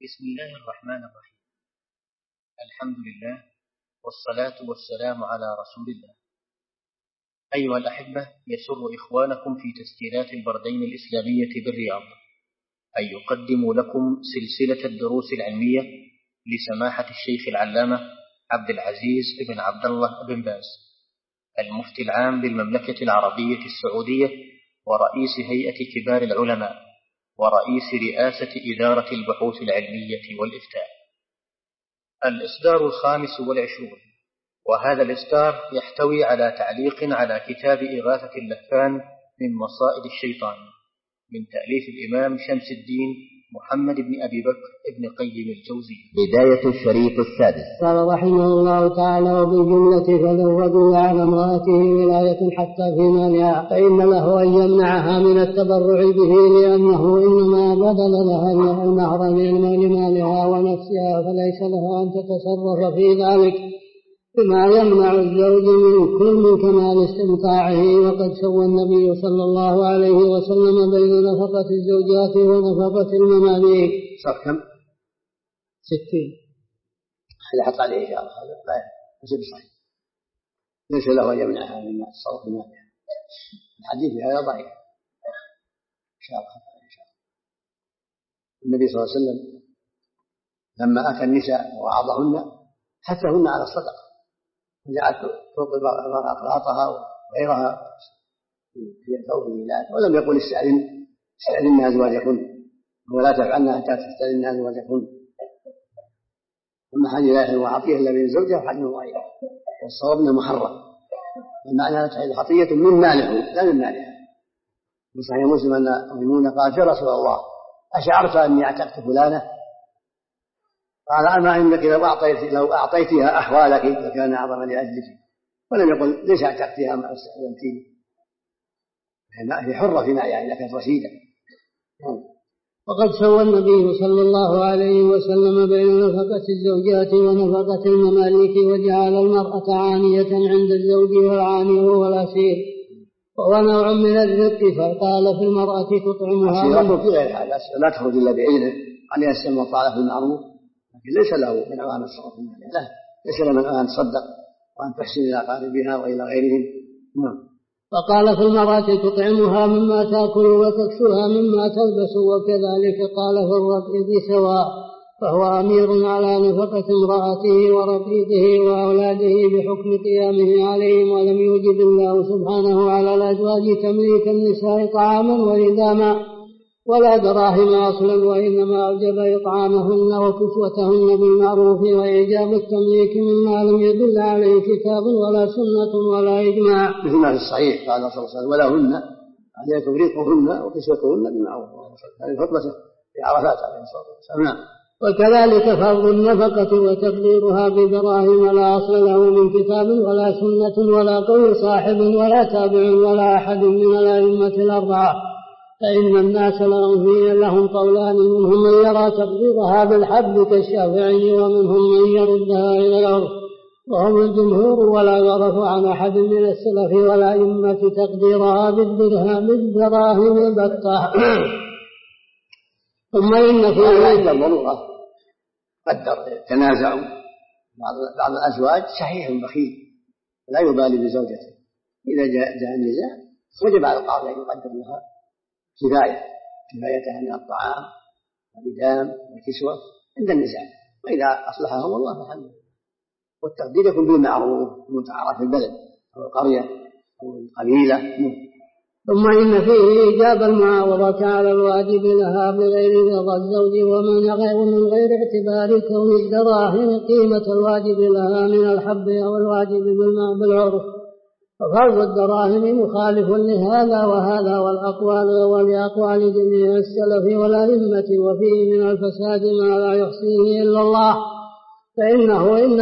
بسم الله الرحمن الرحيم. الحمد لله والصلاة والسلام على رسول الله. أيها الأحبة، يسر إخوانكم في تسجيلات البردين الإسلامية بالرياض أن يقدموا لكم سلسلة الدروس العلمية لسماحة الشيخ العلامة عبد العزيز بن عبد الله بن باز، المفتي العام بالمملكة العربية السعودية ورئيس هيئة كبار العلماء ورئيس رئاسة إدارة البحوث العلمية والإفتاء. الإصدار 25، وهذا الإصدار يحتوي على تعليق على كتاب إغاثة اللهفان من مصائد الشيطان من تأليف الإمام شمس الدين محمد بن أبي بكر بن قيم الجوزية. بداية الشريط السادس. قال رحمه الله تعالى: وبالجملة فلو رجل على امرأته ولاية حتى في مالها فإن له أن يمنعها من التبرع به، لأنه إنما بدل لها المهر من مالها ونفسها، فليس لها أن تتصرف في ذلك بما يمنع الزوج من كمال استمتاعه. وقد سوى النبي صلى الله عليه وسلم بين نفقة الزوجات ونفقة المماليك. صح كم؟ 60. هذا حط عليه إشارة، هذا لا يصير صحيح. ليس له أن يمنعها مما تصرف مالها. الحديث هذا ضعيف. النبي صلى الله عليه وسلم لما أتى النساء ووعظهن حثهن على الصدقة، وجعلت فوق المرأة أقراطها وغيرها في ثوب الميلاد، ولم يقل استأذن أزواجكن ولا تفعلن حتى تستأذن أزواجكن. أما حاجة لا يحل عطية إلا من زوجها وحجم ضعيف، والصواب أنه محرم، والمعنى تحل عطية من ماله لا من مالها. وصحيح مسلم أن ميمونة قالت: يا رسول الله، أشعرت أني اعتقت فلانة؟ قال: أما إنك لو أعطيتها أحوالك لكان أعظم لأجلك. ولم يقل ليش اعتقتها مع استخدمتين، هي حرة في مالها إذا كانت رشيدة. وقد سوى النبي صلى الله عليه وسلم بين نفقة الزوجات ونفقة المماليك، وجعل المرأة عانية عند الزوج والعاني هو الأسير، وهو نوع من الرق. فقال: في المرأة تطعمها في غير هذا لا تخرج إلا بإذنه أن يسلم وطالة بالمعروف، لكن ليس له من أوان الصرف من ماله، لا، ليس له من أوان تصدق وأن تحسن إلى أقاربها وإلى غيرهم. فقال: في المرأة تطعمها مما تأكل وتكسوها مما تلبس. وكذلك قال: في الرقيق سواء، فهو أمير على نفقة امرأته ورقيقه وأولاده بحكم قيامه عليهم، ولم يوجب الله سبحانه على الأزواج تمليك النساء طعاما وإداما ولا دراهم أصلا، وإنما أوجب إطعامهن وكسوتهن بالمعروف وإيجاب التمليك مما لم يدل عليه كتاب ولا سنة ولا إجماع، مثل ما في الصحيح قال صلى الله عليه وسلم: ولهن عليكم رزقهن وكسوتهن بالمعروف. هذه خطبة في عرفات عليه الصلاة والسلام. وكذلك فرض النفقة وتقديرها بدراهم لا أصل له من كتاب ولا سنة ولا قول صاحب ولا تابع ولا أحد من الأئمة الأربعة، فإن الناس لهم قولان: منهم من يرى تقديرها بالحد كالشافعي، ومنهم من يردها إلى العرف، وهم الجمهور. ولا يعرف عن أحد من السلف ولا أئمة تقديرها بالدراهم البتة. ثم إن في عند الضرورة قدر تنازعوا بعض الأزواج صحيح بخيل لا يبالي بزوجته، إذا جاء النزاع وجب على القاضي أن يقدر لها كفايتها من الطعام والإدام والكسوة عند النزاع، وإذا أصلحهم الله فالحمد لله. والتقدير يكون بالمعروف المتعارف في البلد أو القرية أو القبيلة. ثم إن فيه إيجاب المعاوضة على الواجب لها بغير رضا الزوج، ومن غير اعتبار كون الدراهم قيمة الواجب لها من الحب أو الواجب بالعرف. ففرض الدراهم مخالف لهذا وهذا والأقوال ولأقوال جميع السلف والأئمة، وفيه من الفساد ما لا يحصيه إلا الله. فإنه إن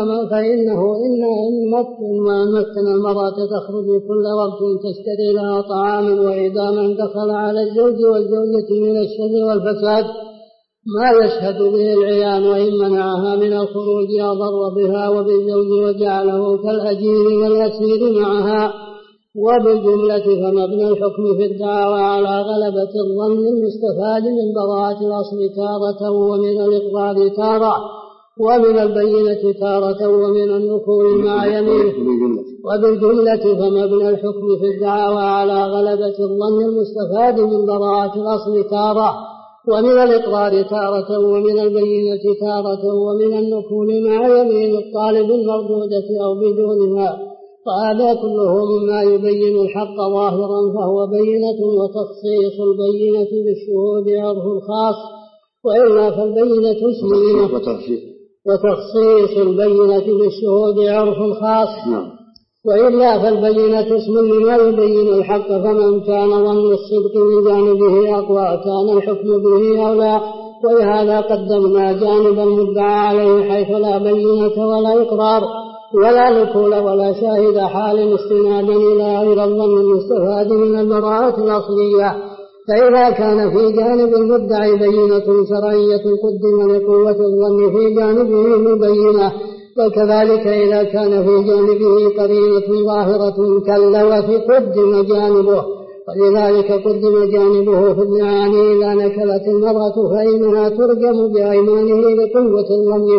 مكن المرأة تخرج كل وقت تشتري لها طعاما وإداما دخل على الزوج والزوجة من الشر والفساد ما يشهد به العيان، وإن منعها من الخروج أضر بها وبالزوج وجعله كالأجير والأسير معها، وبالجملة فمبنى الحكم في الدعوى على غلبة الظن المستفاد من براءة الأصل تارة ومن الإقرار تارة ومن البينة تارة ومن النكول مع يمينه. وبالجملة فمبنى الحكم في الدعوى على غلبة الظن المستفاد من براءة الأصل تارة ومن الإقرار تارة ومن البينة تارة ومن النكول مع يمين الطالب المردودة أو بدونها. وهذا كله مما يبين الحق ظاهرا فهو بينة، وتخصيص البينة بالشهود عرف الخاص، وإلا فالبينة اسم وتخصيص البينة بالشهود عرف الخاص، وإلا فالبينة اسم لما يبين الحق، فمن كان ظن الصدق من جانبه أقوى كان الحكم به أولى. ولهذا قدمنا جانب المدعى عليه حيث لا بينة ولا إقرار ولا نكول ولا شاهد حال استنادا إلى غير الظن المستفاد من البراءة الأصلية. فإذا كان في جانب المدعي بينة شرعية قدم لقوة الظن في جانبه مبينة، وكذلك إذا كان في جانبه قرينة ظاهرة كاللوث قدم جانبه، ولذلك قدم جانبه في اللعان إذا نكلت المرأة فإنها ترجم بأيمانه لقوة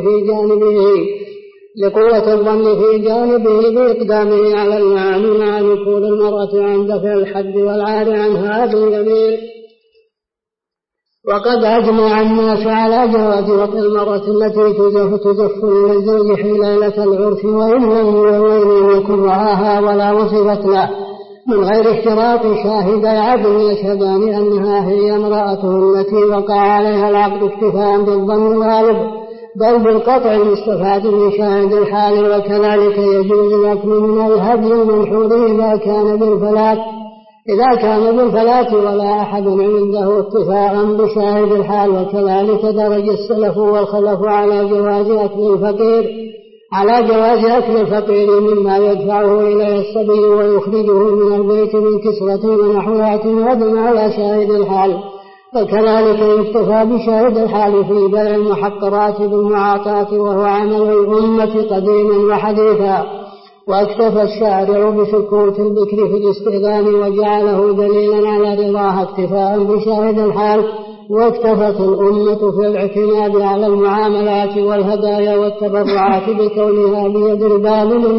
الظن في جانبه بإقدامه على اللعان مع نكول المرأة عن دفع الحد والعار عنها باليمين. وقد أجمع الناس على جواز وطئ المرأة التي تزف إلى الزوج حلالة العرف وإن يكن رعاها ولا وصفت له من غير اشتراط شاهد عدل يشهدان أنها هي امرأته التي وقع عليها العقد اكتفاء بالظن الغالب، بل بالقطع المستفاد من شاهد الحال. وكذلك يجوز الأكل من الهدي المنحور إذا كان بالفلاة ولا أحد عنده اتفاقا بشاهد الحال. وكذلك درج السلف والخلف على جواز أكل الفقير مما يدفعه إليه الصبي ويخرجه من البيت من كسرة ونحوها اعتمادا على شاهد الحال. وكذلك يكتفى بشاهد الحال في بيع المحقرات بالمعاطاة، وهو عمل الأمة قديما وحديثا. واكتفى الشارع بسكوت البكر في الاستئذان وجعله دليلا على رضاها اكتفاء بشاهد الحال. واكتفت الأمة في الاعتماد على المعاملات والهدايا والتبرعات بكونها بيد البالغ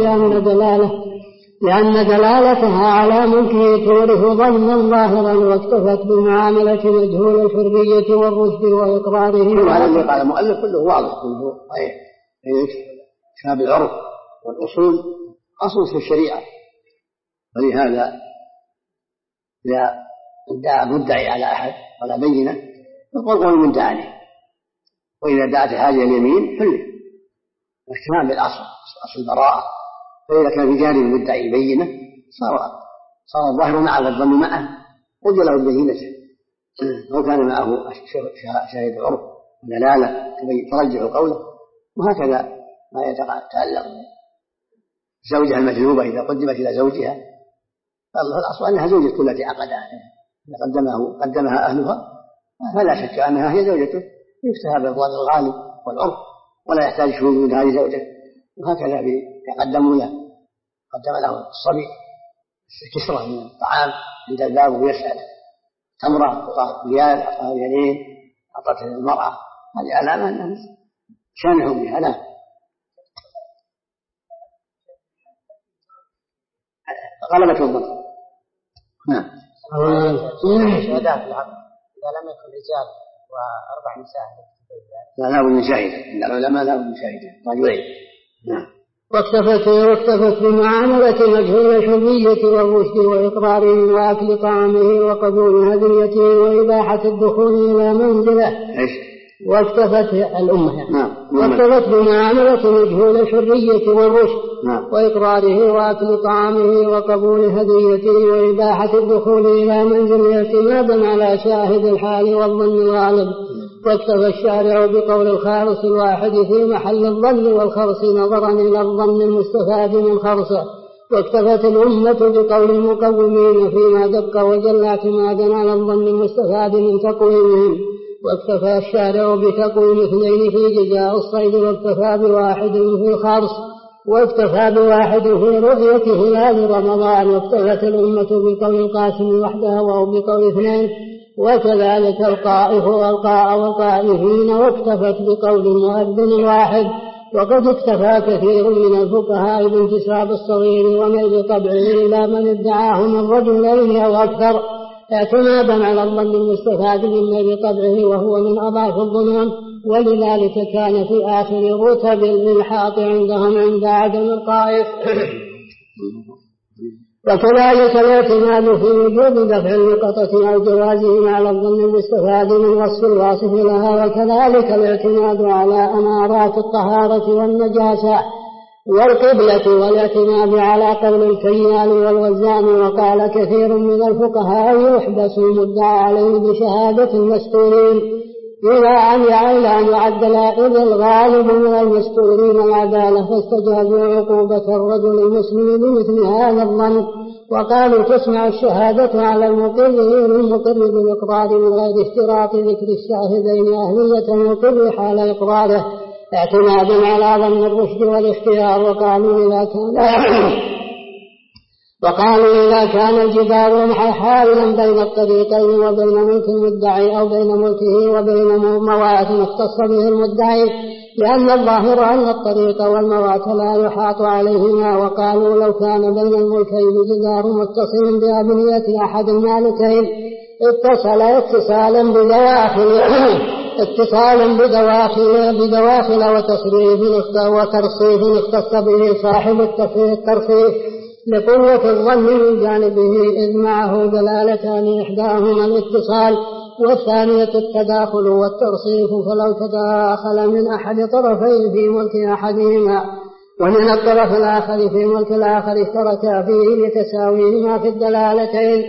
لأن دلالتها على ملكه تورث ظنا ظاهرا. واكتفت بمعاملة مجهول الحرية والرشد وإقراره. وهذا اللي قال المؤلف كله واضح كله صحيح، شاب العرف والأصول أصل في الشريعة. ولهذا إذا ادعى مدعي على أحد ولا بينة فقل قول المدعى عليه، وإذا دعت هذه اليمين حل واجتماع بالأصل أصل البراءة. فإذا كان في جانب المدعي بينة صار الظاهر معه والظن معه قد له البينة، لو كان معه شاهد عرف ودلالة ترجح قوله. وهكذا ما يتعلق زوجها المجلوبة إذا قدمت إلى زوجها فالأصل أنها زوجته التي عقدها، إذا قدمها أهلها فلا شك أنها هي زوجته، يفتها بالظن الغالب والعرف ولا يحتاج شهود من هذه زوجته. وهكذا يقدم له الصبي كسرة من الطعام عند الباب ويسأل تمرة أعطاه ريال أعطاه ريالين أعطته المرأة، هذه علامة أنه شانه بها. لا غلبة الظن. نعم. شهادات العقد إذا لم يكن رجال وأربع نساء لا بد من شاهد، عند العلماء لا بد من شاهد رجلين. نعم. واكتفت بمعاملة مجهول الحرية والرشد وإقراره وأكل طعامه وقبول هديته وإباحة الدخول إلى منزله. واكتفت الأمة واكتفت بمعاملة مجهول الحرية والرشد وإقراره وأكل طعامه وقبول هديته وإباحة الدخول إلى منزله اعتمادا على شاهد الحال والظن الغالب. واكتفى الشارع بقول الخارص الواحد في محل الظن والخرص نظرا إلى الظن المستفاد من خرصه. واكتفت الأمة بقول المقومين فيما دق وجل اعتمادا على الظن المستفاد من تقويمهم. واكتفى الشارع بتقويم اثنين في جزاء الصيد، واكتفى بواحد في الخرص. واكتفى بواحد في رؤية هلال رمضان، واكتفت الأمة بقول القاسم وحده وهو بقول اثنين، وكذلك القائف والقائفين، واكتفت بقول المؤذن الواحد. وقد اكتفى كثير من الفقهاء بانتساب الصغير وميل طبعه إلى من ادعاه من رجلين أو أكثر، اعتمادا على الظن المستفاد من ميل طبعه وهو من أضعف الظنون، ولذلك كان في آخر رتب الإلحاق عندهم عند عدم القائف. وكذلك الاعتماد في وجوب دفع اللقطة أو جوازه على الظن المستفاد من وصف الواصف لها، وكذلك الاعتماد على أمارات الطهارة والنجاسة والقبلة، والاعتماد على قول الكيال والوزان. وقال كثير من الفقهاء يحبس المدعى عليه بشهادة المستورين إلى أن يعدل إذ الغالب من المستورين العدالة، فاستجازوا عقوبة الرجل المسلم بمثل هذا الظن، وقالوا تسمع الشهادة على المقر بالإقرار من غير اشتراط ذكر الشاهدين أهلية المقر حال إقراره، اعتمادا على ظن الرشد والاختيار. وقالوا إذا كان الجدار حائلا بين الطريقين وبين ملك المدعي أو بين ملكه وبين موات اختص به المدعي، لأن الظاهر أن الطريق والموات لا يحاط عليهما. وقالوا لو كان بين الملكين جدار متصل بأبنية أحد المالكين اتصل اتصالا بدواخل وترصيف اختص به صاحب الترصيف لقوة الظن من جانبه، إذ معه دلالتان، إحداهما الاتصال والثانية التداخل والترصيف، فلو تداخل من أحد طرفين في ملك أحدهما ومن الطرف الآخر في ملك الآخر اشتركا فيه لتساويهما في الدلالتين.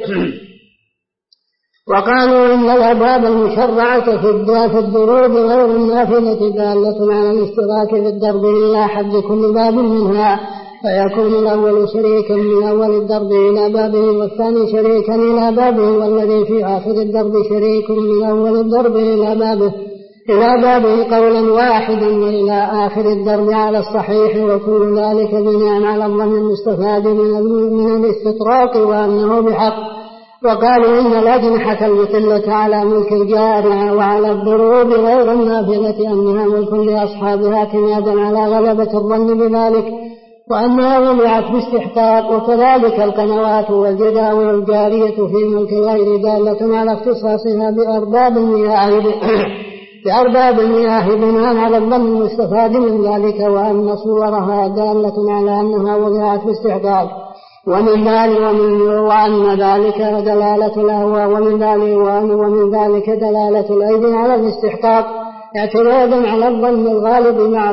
وقالوا إن الأبواب المشرعة في الضروب غير النافذة دالة على الاشتراك في الضرب إلى حد كل باب منها، فيكون الأول شريكا من أول الضرب إلى بابه، والثاني شريكا إلى بابه، والذي في آخر الضرب شريك من أول الضرب إلى بابه قولا واحدا وإلى آخر الضرب على الصحيح، وكل ذلك بناء على الظن المستفاد من الاستطراق وأنه بحق. وقالوا إن الأجنحة المطلة على ملك الجارع وعلى الضروب غير النافذة أنها ملك لأصحابها اعتمادا على غلبة الظن بذلك، وأنها وضعت باستحقاق. وكذلك القنوات والجداول الجارية في ملك غير دالة على اختصاصها بأرباب المياه بناء على الظن المستفاد من ذلك، وأن صورها دالة على أنها وضعت باستحقاق، ومن ذلك دلالة الأهواء، ومن ذلك دلالة الأيدي على الاستحقاق اعتمادا على الظن الغالب مع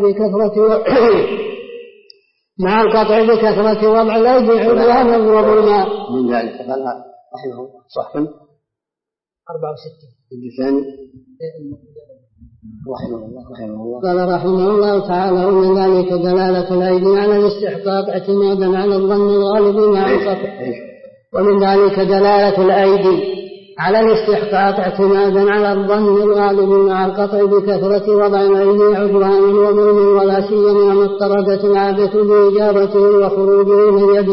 القطع بكثرة وضع الأيدي عدوانا وظلما. من ذلك قال رحمه الله صحفا 64 الثاني رحمه الله قال رحمه الله تعالى ومن ذلك دلالة الأيدي على الاستحقاق اعتمادا على الظن الغالب مع القطع، ومن ذلك دلالة الأيدي على الاستحقاق اعتمادا على الظن الغالب مع القطع بكثرة وضع الأيدي عدوانا وظلم، ولا سيما ما اضطردت العادة بإجابته وخروجه من يد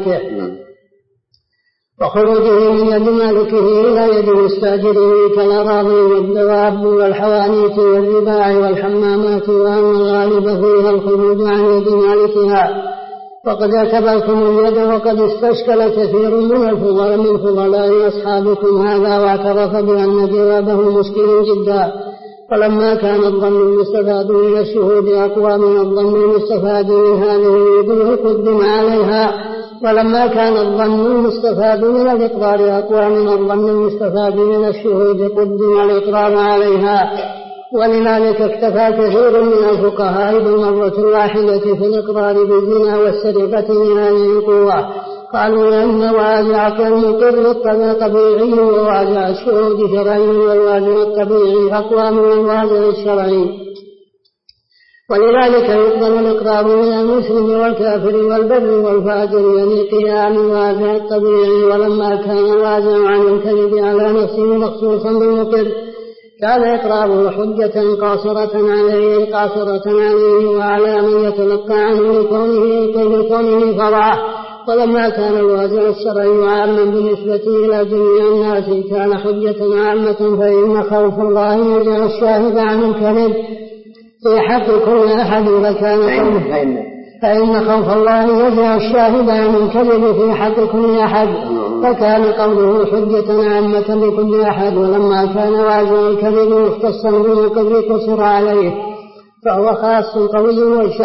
مالكه إلى يد مستأجره كالأراضي والدواب والحوانيت والرباع والحمامات، وأن الغالب فيها الخروج عن يد مالكها. وقد اعتبرتم اليد وقد استشكل كثير من فضلاء أصحابكم هذا، واعترف بأن جوابه مشكل جدا. فلما كان الظن المستفاد من الشهود أقوى من الظن المستفاد من هذه الوجوه قدم عليها، ولما كان الظن المستفاد من الإقرار أقوى من الظن المستفاد من الشهود قدم الإقرار عليها. ولذلك اكتفى كثير من الفقهاء بالمرة الواحدة في الإقرار بالزنا والسرقة من هذه القوة. قالوا لأن واجع المقر الطبيعي وواجع الشهود شرعي، والواجع الطبيعي أقوى من الواجع الشرعي، ولذلك يقبل الإقرار من المسلم والكافر والبر والفاجر لقيام الواجع الطبيعي. ولما كان الواجع عن الكذب على نفسه مخصوصا بالمقر كان إقراره حجة قاصرة عليه وعلى من يتلقى عنه لكونه فرعه. ولما كان الوازع الشرعي عاما بالنسبة إلى جميع الناس كان حجة عامة، فإن خوف الله يجعل الشاهد عن الكذب في حق كل أحد، فإن خوف الله يجعل الشاهد عن الكذب في حق كل أحد، فكان قوله حجة عامة لكل أحد. ولما كان وازع الكذب مختصا بالقدر قصر عليه، فهو خاص قوي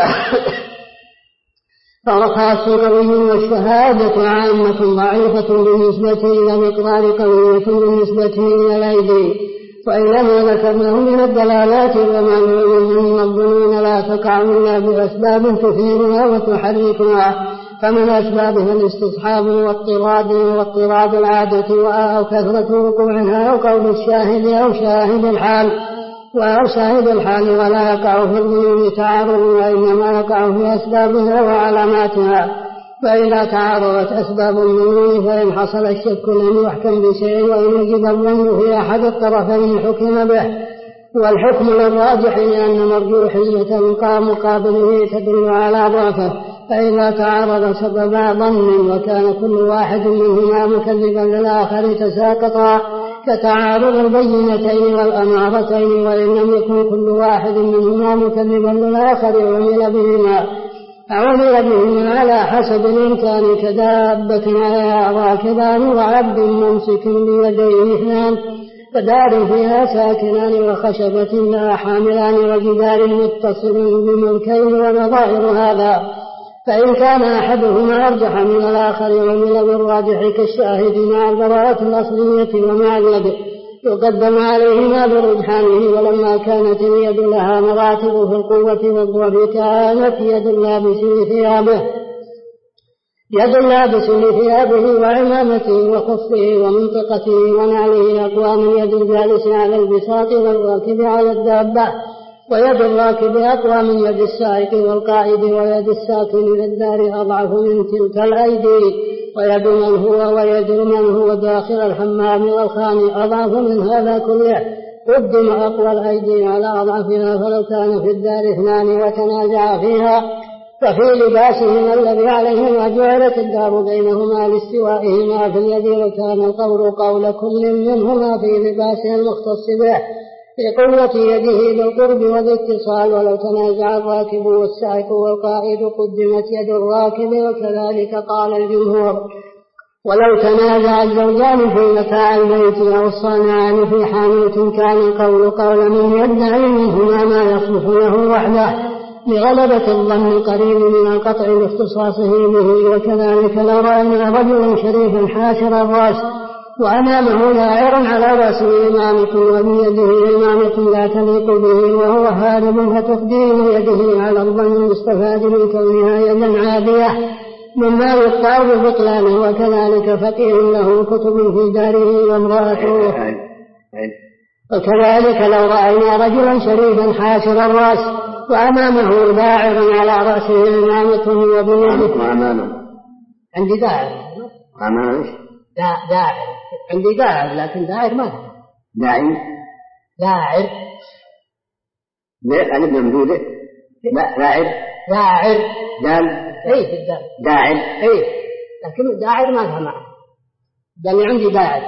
والشهادة عامة ضعيفة بالنسبة إلى الإقرار، قوية بالنسبة إلى الأيدي. وإنما ذكرناه من الدلالات وما من الظنون لا تقع إلا بأسباب تثيرها وتحركها، فمن أسبابها الاستصحاب واضطراد العادة أو كثرة وقوعها أو قول الشاهد أو شاهد الحال، ولا يقع في الظنون تعارض، وإنما يقع في أسبابها وعلاماتها. فإذا تعارضت أسباب الظنون فإن حصل الشك لم يحكم بشيء، وإن وجد الظن في أحد الطرفين حكم به، والحكم للراجح لأن مرجوحية مقابله تدل على ضعفه. فإذا تعارض سببا ظن وكان كل واحد منهما مكذبا للآخر تساقطا، كتعارض البينتين والأمارتين. وإن لم يكن كل واحد منهما مكذبا للآخر عمل بهما على حسب الإمكان، كدابة عليها راكبان وعبد ممسك بيديه اثنان، فدار فيها ساكنان وخشبة لها حاملان وجدار متصل بملكين ونظائر هذا. فإن كان أحدهما أرجح من الآخر ومن بالراجح كالشاهد مع البراءة الأصلية ومع اليد يقدم عليهما برجحانه. ولما كانت اليد لها مراتب في القوة والضعف كانت يد اللابس لثيابه وعمامته وخفه ومنطقته ونعله أقوى من يد الجالس على البساط والراكب على الدابة، ويد الراكب أقوى من يد السائق والقائد، ويد الساكن للدار أضعف من تلك الأيدي، ويد من هو داخل الحمام والخان أضعف من هذا كله. قدم أقوى الأيدي على أضعفها، فلو كان في الدار اثنان وتنازع فيها ففي لباسهما الذي عليهما جعلت الدار بينهما لاستوائهما في اليد، وكان القول قول كل منهما في لباسه المختص به في قوة يده بالقرب والاتصال. ولو تنازع الراكب والسائق والقائد قدمت يد الراكب، وكذلك قال الجمهور. ولو تنازع الزوجان في متاع البيت أو الصانعان في حانوت كان القول قول من يدعي منهما ما يصلح له وحده لغلبة الظن القريب من القطع لاختصاصه به. وكذلك لو رأينا رجلا شريفا حاشر الرأس وأمامه داعر على رأسه إمامة وبيده إمامة لا تليق به وهو هارب، فتقديم يده على الظن المستفاد من كونها يدا عادية مما يقطع ببطلانه. وكذلك فقيه له كتب في داره وامرأته. وكذلك لو رأينا رجلا شريفا حاشر الرأس وأمامه داعر على رأسه إمامة وبيده عندي داعر عندي داعر لكن داعر ما داعر أنا ممدودة داعر داعر لكن داعر ما فهم قال عندي داعر.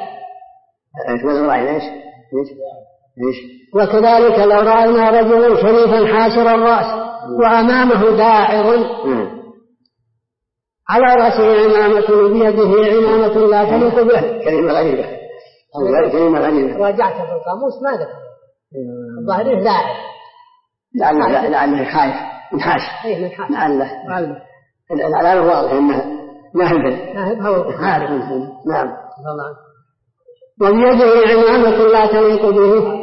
وكذلك لو رأينا رجلا شريفا حاشر الرأس وأمامه داعر على رأسه عمامة بيده عمامة لا تليق به. كلمة غريبة راجعت في القاموس ما ذكر الظاهر داعر لعله خايف منحاش العلامة واضح إنها ناهب هو عارف. نعم. وبيده عمامة لا تليق به.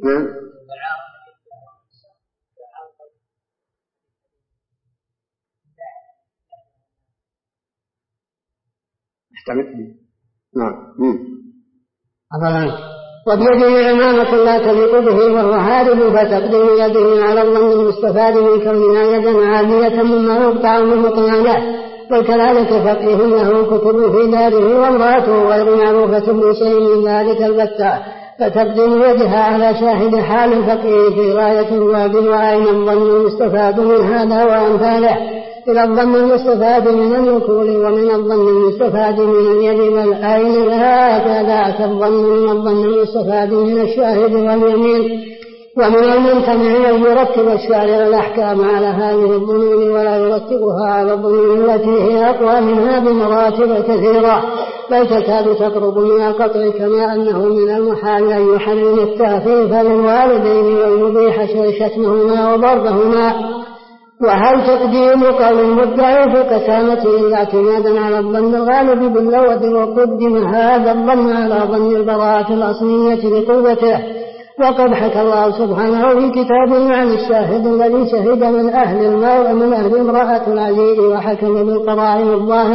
وبيده عمامة لا تليق به وهو هارب، فتقديم يده على الظن المستفاد من كونها يدا عادية مما يقطع من بطلانه. وكذلك فقيه له كتب في داره وامرأته غير معروفة بشيء من ذلك البتة، فتقدم يدها على شاهد حال الفقيه في غاية الواد وأين الظن المستفاد من هذا وأمثاله إلى الظن المستفاد من الوكول ومن الظن المستفاد من اليد والعين هكذا كالظن من الظن المستفاد من الشاهد واليمين. ومن الممتنع أن يرتب الشارع الأحكام على هذه الظنون ولا يرتبها على الظنون التي هي أقوى منها بمراتب كثيرة بل تكاد تقرب من القطع كما أنه من المحال أن يحرم التأثيف للوالدين ويبيح شتمهما وضربهما. وهل تقديم قول المدعي في قسامته إلا اعتمادا على الظن الغالب باللوث وقدم هذا الظن على ظن البراءة الأصلية لقوته. وقد حكى الله سبحانه في كتابه عن الشاهد الذي شهد من أهل الماء ومن أهل امرأة العزيز وحكم بالقرائن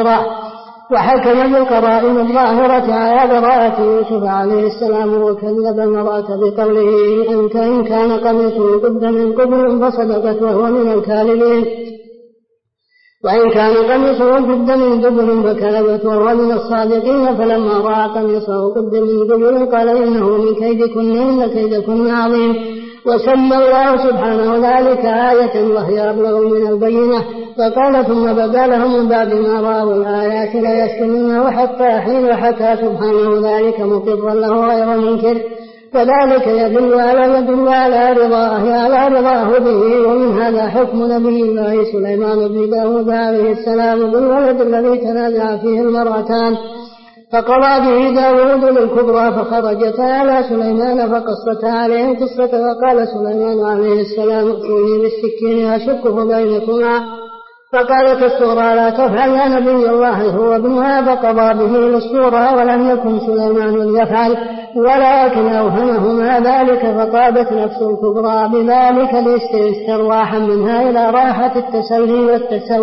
الظاهرة على براءة يوسف عليه السلام وكذب المرأة بقوله إن كان قميصه قد من قبل فصدقت وهو من الكاذبين وإن كان قميصه قد من دبر فكذبت وهو من الصادقين فلما رأى قميصه قد من دبر قال إنه من كيدكن إن كيدكن عظيم. وسمى الله سبحانه ذلك آية وهي أبلغ من البينة فقال ثم بدا لهم من بعد ما رأوا الآيات لا يسكنونه حتى حين حكى سبحانه ذلك مقرا له غير منكر فذلك يدل على رضاه به. ومن هذا حكم نبي الله سليمان بن داود عليه السلام بالولد الذي تنازع فيه المرأتان فقضى به داود للكبرى فخرجتا على سليمان فقصتا عليه قصة وقال سليمان عليه السلام ائتوني بالسكين أشقه بينكما فقالت الصغرى لا تفعل يا نبي الله هو ابنها فقضى به للصغرى ولم يكن سليمان ليفعل ولكن أوهمهما ذلك فطابت نفس الكبرى بذلك استرواحا منها إلى راحة التسلي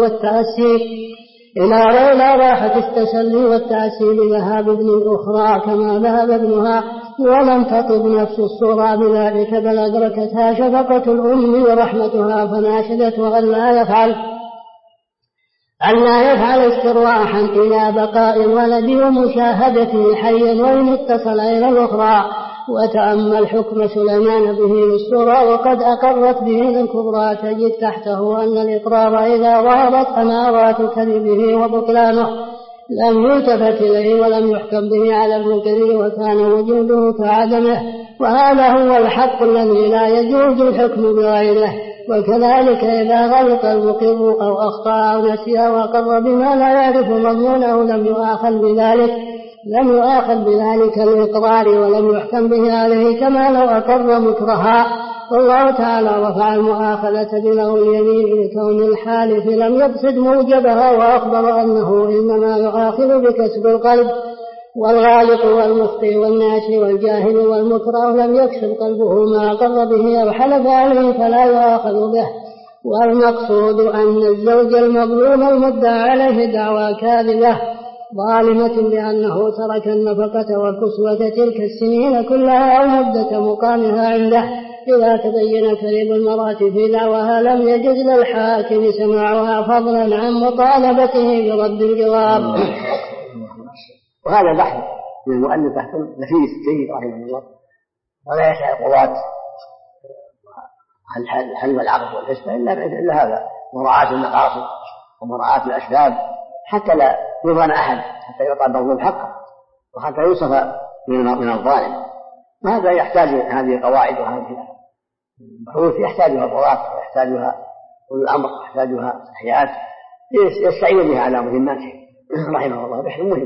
والتأسي بذهاب ابن الأخرى كما ذهب ابنها ولم تطب نفس الصغرى بذلك بل أدركتها شفقة الأم ورحمتها فناشدته أن لا يفعل استرواحا إلى بقاء الولد ومشاهدته حيا وإن اتصل إلى الأخرى. وتأمل حكم سليمان به للصغرى وقد أقرت به للكبرى تجد تحته أن الإقرار إذا ظهرت أمارات كذبه وبطلانه لم يلتفت إليه ولم يحكم به على المنكر وكان وجوده كعدمه وهذا هو الحق الذي لا يجوز الحكم بغيره. وكذلك إذا غلط المقر أو أخطأ أو نسي وأقر بما لا يعرف مضمونه لم يؤاخذ بذلك الإقرار ولم يحكم به عليه كما لو أقر مكرها. والله تعالى رفع المؤاخذة بلغو اليمين لكون الحالف لم يقصد موجبها وأخبر أنه إنما يؤاخذ بكسب القلب والغالط والمخطئ والناسي والجاهل والمكره لم يكسب قلبه ما أقر به أو حلف عليه فلا يؤاخذ به. والمقصود أن الزوج المظلوم المدعى عليه دعوى كاذبة ظالمة بأنه ترك النفقة والكسوة تلك السنين كلها أو مدة مقامها عنده. إذا تبين كذب المرأة في دعواها لم يجز للحاكم سماعها فضلا عن مطالبته برد الجواب. وهذا بحث من المؤلف بحث نفيس جيد رحمه الله ولا يسعى القضاة الحل والعقد والحسبة إلا هذا مراعاة المقاصد ومراعاة الأسباب حتى لا يظن أحد حتى يعطى المظلوم حقه وحتى يوصف من الظالم. وهذا يحتاج هذه القواعد وهذه البحوث يحتاجها القضاة ويحتاجها أولي الأمر ويحتاجها الحياة يستعين بها على مهماته رحمه الله. بحث مهم.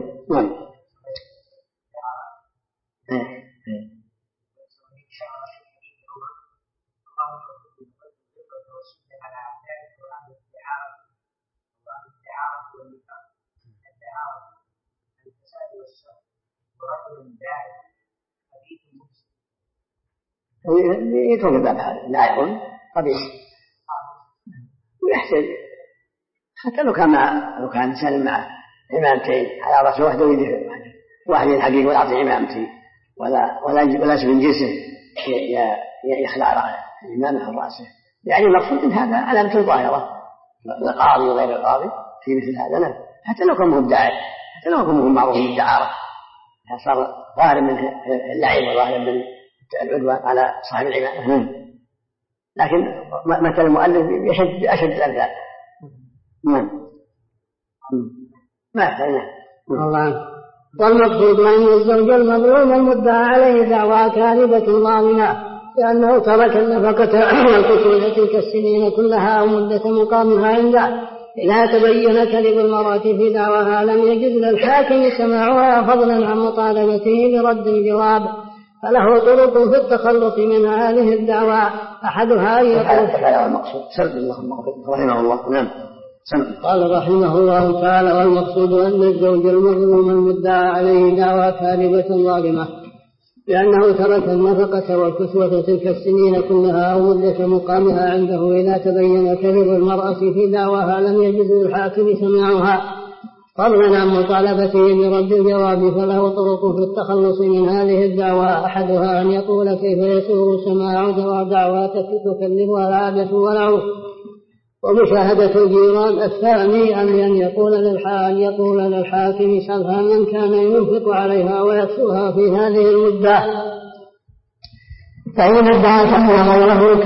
يترك الباب هذا لا يكون قبيح ويحتاج حتى لو كان إنسان مع إمامتين على رأس واحد ويدفع واحد الحقيقة والعطي إمامتين ولا من جنسه يخلع الإمامة عن رأسه يعني المقصود إن هذا علامة ظاهرة القاضي وغير القاضي في مثل هذا حتى لو كان مدعي حتى لو كان معروف بالدعارة صار ظاهر من اللعب وظاهر من العدوان على صاحب العبادة، لكن مثل المؤلف بأشد الأمثال. ما يحتاج. والمقصود أن الزوج المظلوم المدعى عليه دعوى كاذبة ظالمة لأنه ترك النفقة والكسوة تلك السنين كلها ومدة مقامها عنده إذا تبين كذب المرأة في دعواها لم يجد للحاكم سماعها فضلا عن مطالبته برد الجواب، فله طرق في التخلص من هذه الدعوى. أحدها هذا المقصود سرد الله رحمه الله. نعم. قال رحمه الله تعالى: والمقصود أن الزوج المظلوم المدعى عليه دعوى كاذبة ظالمة لأنه ترك النفقة والكسوة تلك السنين كلها ومدة مقامها عنده إذا تبين كذب المرأة في دعواها لم يجد للحاكم سماعها فضلا عن مطالبته برد الجواب، فله طرق في التخلص من هذه الدعوى. أحدها أن يقول: كيف يسوغ سماع دعوى تكذبها العادة والعرف ومشاهدة الجيران. الثاني أن يقول للحاكم: سلها من كان ينفق عليها ويكسوها في هذه المدة، فإن ادعت أن غيره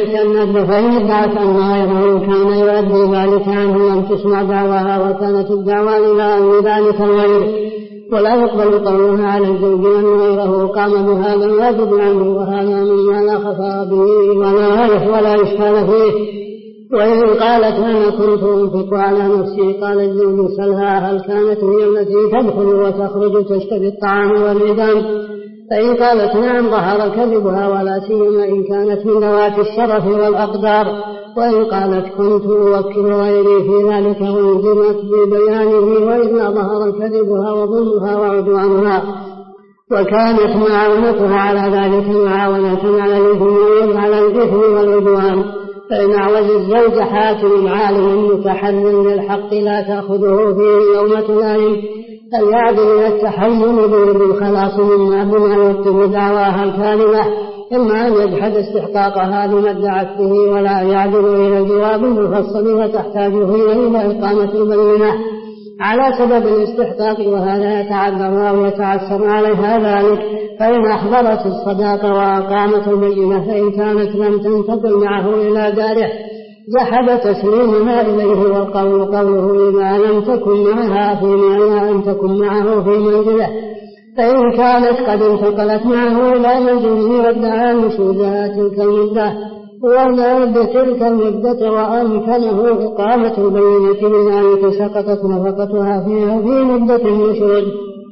كان يؤدي ذلك عنه لم تسمع دعواها وكانت الدعوى إلى ذلك الغير، ولا يقبل قولها على الزوج أن غيره قام بهذا الواجب عنه، وهذا مما لا خفاء به ولا إشكال فيه. وإن قالت: أنا كنت أنفق على نفسي، قال الزوج: سلها هل كانت هي التي تدخل وتخرج تشتري الطعام والعدام؟ فإن قالت: نعم ظهر كذبها، ولا سيما إن كانت من ذوات الشرف والأقدار. وإن قالت: كنت أوكل غيري في ذلك وانزلت ببيانه، وإلا ظهر كذبها وظلمها وعدوانها، وكانت معاونتها على ذلك معاونة على الإثم والعدوان. فإن أعوز الزوج حاكم عالم متحلل للحق لا تأخذه فيه يومة لائم، فليعدل إلى التحلل بالخلاص بما يكتب دعواها الكاذبة، إما أن يجحد استحقاقها لما ادعت به ولا يعدل إلى الجواب المفصل فتحتاج إلى إقامة البينة على سبب الاستحقاق، وهذا يتعذر أو يتعسر عليها ذلك. فإن أحضرت الصداقة وأقامت البينة فإن كانت لم تنتقل معه إلى داره جحد تسليمها إليه، والقول قوله إذا لم تكن معه في منزله. فإن كانت قد انتقلت معه إلى منزله وادعى نشوزها تلك المدة تلك المدة وأمكنه إقامة البينة بذلك سقطت نفقتها فيها في مدة النشوز.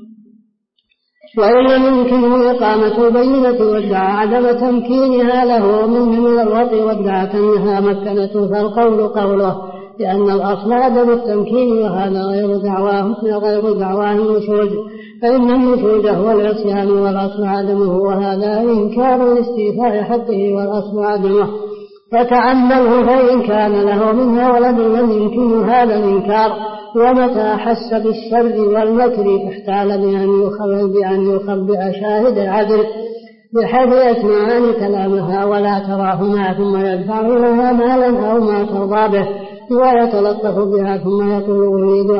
وإن لم يمكنه إقامة البينة وادعى عدم تمكينها له من الوطء وادعت أنها مكنته، فالقول قوله، لأن الأصل عدم التمكين، وهذا غير دعواه النشوز، فإن النشوز هو العصيان والأصل عدمه، وهذا إنكار لاستيفاء حقه والأصل عدمه. فتعمله، فإن كان له منها ولد لم يمكن هذا الإنكار، ومتى حس بالشر والمكر احتال بأن يخبئ شاهد العدل بحيث يسمعان كلامها ولا تراهما، ثم يدفع لها مالا أو ما ترضى به ويتلطف بها، ثم يقول: أريد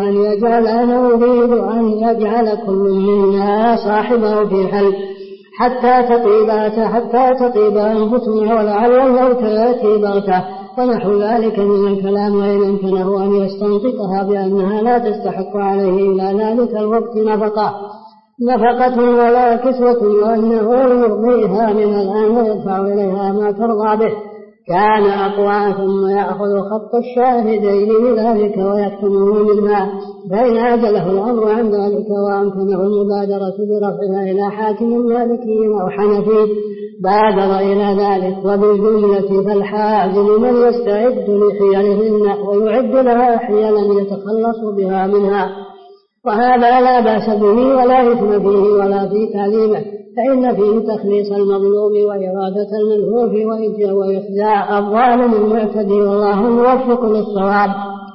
أن يجعل كل منا صاحبه في حل حتى تطيب أنفسنا ولعل الموت يأتي بغتة، ونحو ذلك من الكلام. وإن أمكنه أن يستنطقها بأنها لا تستحق عليه إلى ذلك الوقت نفقة ولا كسوة، وأنه يرضيها من الآن ويدفع إليها ما ترضى به، كان أقوى، ثم يأخذ خط الشاهدين بذلك ويكتمه منها. فإن عجله الأمر عن ذلك وأمكنه المبادرة برفعها إلى حاكم مالكي أو حنفي بادر إلى ذلك. وبالجملة فالحازم من يستعد لحيلهن ويعد لها حيلا يتخلص بها منها، وهذا لا بأس به ولا إثم فيه ولا في تعليمه، فإن فيه تخليص المظلوم وإرادة الملهوف وإخزاء الظالم المعتدي، والله موفق للصواب.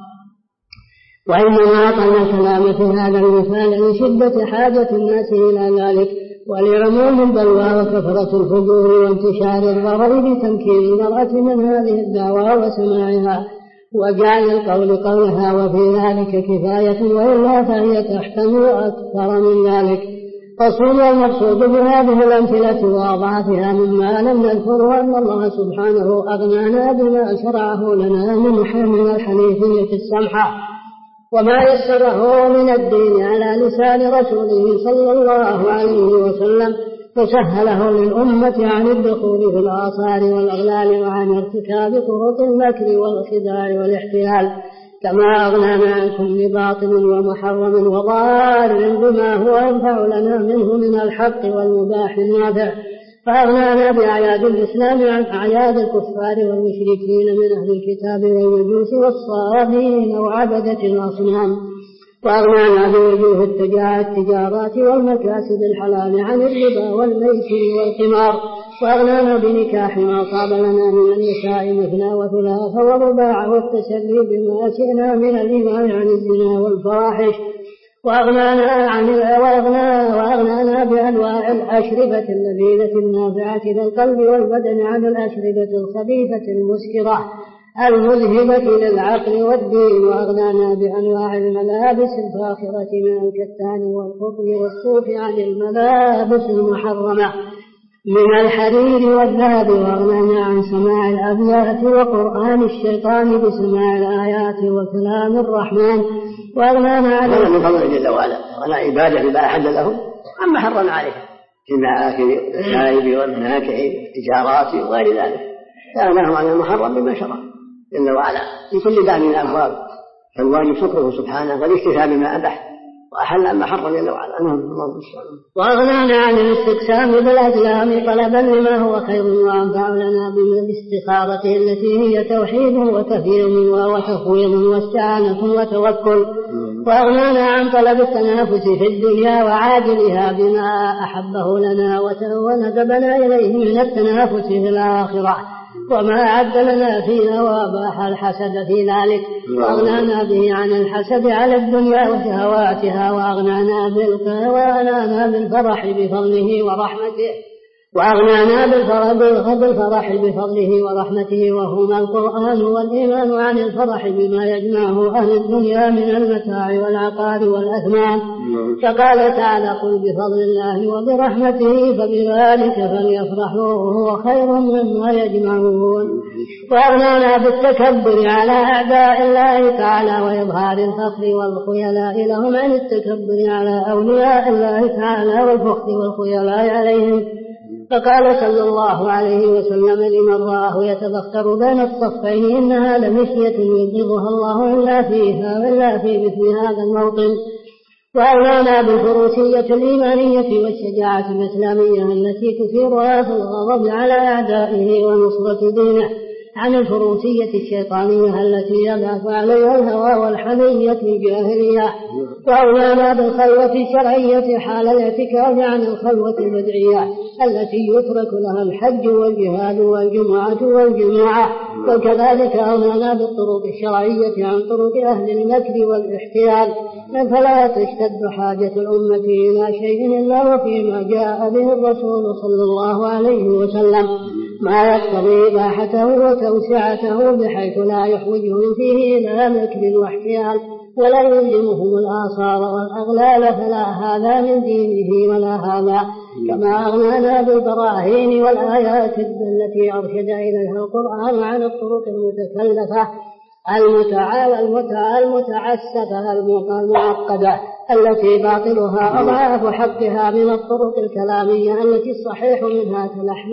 وإنما أقل الكلام في هذا المثال لشدة حاجة الناس إلى ذلك، ولعموم البلوى وكثرة الفجور وانتشار الضرر بتمكين المرأة من هذه الدعوى وسماعها، وجعل القول قولها، وفي ذلك كفاية، وإلا فهي تحتمل أكثر من ذلك. فالصوم المقصود بهذه الأمثلة وأضعافها مما لم نذكره أن الله سبحانه أغنانا بما شرعه لنا من الحنيفية السمحة وما يسره من الدين على لسان رسوله صلى الله عليه وسلم، فسهله للأمة عن الدخول في الآثار والأغلال وعن ارتكاب طرق المكر والخداع والاحتيال، كما أغنانا عن كل باطل ومحرم وضار بما هو ينفع لنا منه من الحق والمباح النافع، فأغنانا بأعياد الإسلام عن أعياد الكفار والمشركين من أهل الكتاب والمجوس والصابين وعبدة الأصنام، وأغنانا بوجوه التجارات والمكاسب الحلال عن الربا والميسر والقمار، وأغنانا بنكاح ما طاب لنا من النساء مثنى وثلاث ورباع والتسلي بما شئنا من الإيمان عن الزنا والفواحش، وأغنانا بأنواع الأشربة اللذيذة النافعة للقلب والبدن عن الأشربة الخبيثة المسكرة المذهبة للعقل والدين، وأغنانا بأنواع الملابس الفاخرة من الكتان والقطن والصوف عن الملابس المحرمة من الحرير والذهب، وأغنانا عن سماع الأبيات وقرآن الشيطان بسماع الآيات وكلام الرحمن، وأغنانا عن من فضل جل وعلا ولا عبادة بما أحل لهم عما حرم عليه في المآكل والشائب والمناكح والتجارات وغير ذلك، فأغناهم عن المحرم بما شرع جل وعلا في كل باب من الأبواب، فالواجب شكره سبحانه والاكتفاء بما أباح وأحل عما حرم جل وعلا. وأغنانا عن الاستقسام بالأزلام طلبا لما هو خير وأنفع لنا من الاستخارة التي هي توحيد وتفهيم وتفويض واستعانة وتوكل، وأغنانا عن طلب التنافس في الدنيا وعاجلها بما أحبه لنا وندبنا إليه من التنافس في الآخرة وما أعد لنا فيها وأباح الحسد في ذلك، وأغنانا به عن الحسد على الدنيا وشهواتها، وأغنانا بالفرح بفضله ورحمته، وأغنانا بالفرح بفضله ورحمته وهما القرآن والإيمان عن الفرح بما يجمعه أهل الدنيا من المتاع والعقار والأثمان، فقال تعالى قل بفضل الله وبرحمته فبذلك فليفرحوا وهو خير مما يجمعون، وأغنانا بالتكبر على أعداء الله تعالى وإظهار الفخر والخيلاء لهم عن التكبر على أولياء الله تعالى والفخر والخيلاء عليهم، فقال صلى الله عليه وسلم لمن رآه يتبختر بين الصفين إنها لمشية يبغضها الله إلا في مثل هذا الموطن، وأغنانا بالفروسية الإيمانية والشجاعة الإسلامية التي تثيرها في الغضب على أعدائه ونصرة دينه عن الفروسية الشيطانية التي يبعث عليها الهوى والحمية الجاهلية، وأغنانا بالخلوة الشرعية حال الاعتكاف عن الخلوة البدعية التي يترك لها الحج والجهاد والجمعة والجماعة، وكذلك أغنانا بالطرق الشرعية عن طرق أهل المكر والاحتيال، فلا تشتد حاجة الأمة إلى شيء إلا وفيما جاء به الرسول صلى الله عليه وسلم ما يقتضي إباحته وتوسعته بحيث لا يحوجهم فيه إلى مكر واحتيال ولا يلزمهم الآثار والأغلال، فلا هذا من دينه ولا هذا، كما أغنانا بالبراهين والآيات التي أرشد إليها القرآن عن الطرق المتكلفة المتعسفة المعقدة التي باطلها أضعاف حقها من الطرق الكلامية التي الصحيح منها كلحم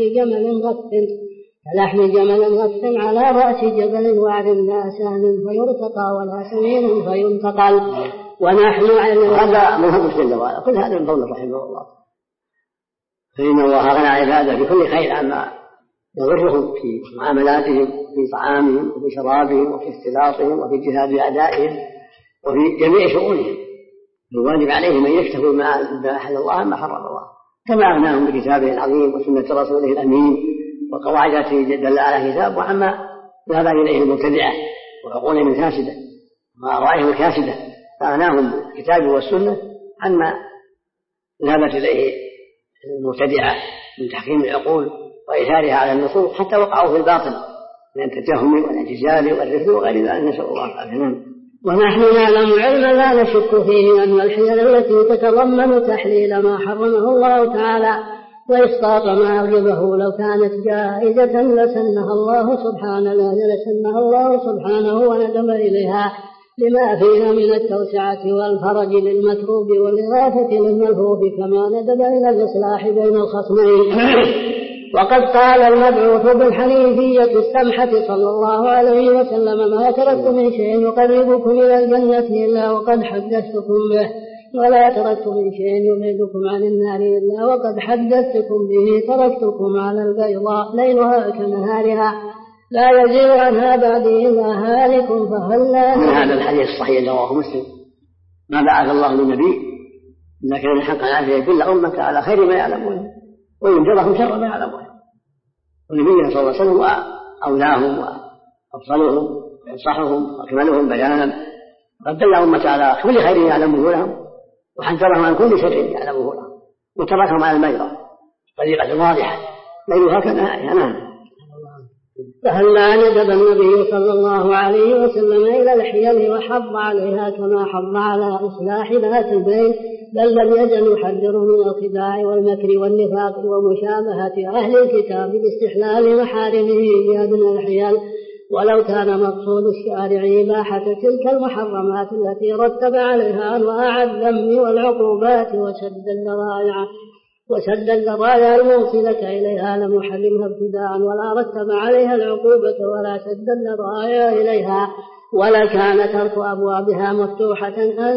جمل غث على رأس جبل وعد لا سهل فيرتقى ولا سمين فينتقل، ونحن هذا من فضل جل وعلا، كل هذا من فضل رحمه الله، فإن الله غنى عباده بكل خير عما يضرهم في معاملاتهم في طعامهم وفي شرابهم وفي اختلاطهم وفي جهاد أعدائهم وفي جميع شؤونهم، الواجب عليهم أن يكتفوا ما أحل الله ما حرم الله، كما أغناهم بكتابه العظيم وسنة رسوله الأمين وقواعد التي دل على كتاب وعما ذهب إليه المبتدعة وعقولهم الفاسدة وأرائهم الكاسدة، فأغناهم بالكتاب والسنة عما ذهبت إليه المبتدعة من تحكيم العقول وإثارها على النصوص حتى وقعوا في الباطل من التجهم والاعتزال والرفض وغير ذلك، نسأل الله العافية. ونحن نعلم علما لا نشك فيه أن الحيل التي تتضمن تحليل ما حرمه الله تعالى وإسقاط ما أوجبه لو كانت جائزة لسنها الله سبحانه وندب إليها لما فيها من التوسعة والفرج للمتروب والإغاثة للملهوف كما ندب إلى الإصلاح بين الخصمين. وقد قال المبعوث بالحنيفية السمحة صلى الله عليه وسلم: ما تركت من شيء يقربكم إلى الجنة إلا وقد حدثتكم به، ولا تركت من شيء يبعدكم عن النار إلا وقد حدثتكم به. تركتكم على البيضاء ليلها كنهارها لا يزيغ عنها بعدي إلا هالك فهلا. من هذا الحديث الصحيح الذي رواه مسلم: ما بعث الله للنبي إلا كان حقا عليه كل أمة على خير ما يعلمون وينذرهم شر ما يعلمون. ونبينا صلى الله عليه وسلم وأولاهم وأفضلهم وأنصحهم وأكملهم بيانا، قد دل أمة على كل خير يعلمه لهم وحذرهم عن كل شر يعلمه لهم وتركهم على البيضاء طريقة واضحة ليلها كنهارها. نعم. فهلا ندب النبي صلى الله عليه وسلم إلى الحيل وحض عليها كما حض على إصلاح ذات البين، بل لم يزل يحذر من الخداع والمكر والنفاق ومشابهة أهل الكتاب باستحلال محارمه بأدنى الحيل، ولو كان مقصود الشارع إباحة تلك المحرمات التي رتب عليها أنواع الذم والعقوبات وسد الذرائع الموصلة إليها لم يحرمها ابتداء ولا رتب عليها العقوبة ولا سد الذرائع إليها، ولكان ترك أبوابها مفتوحة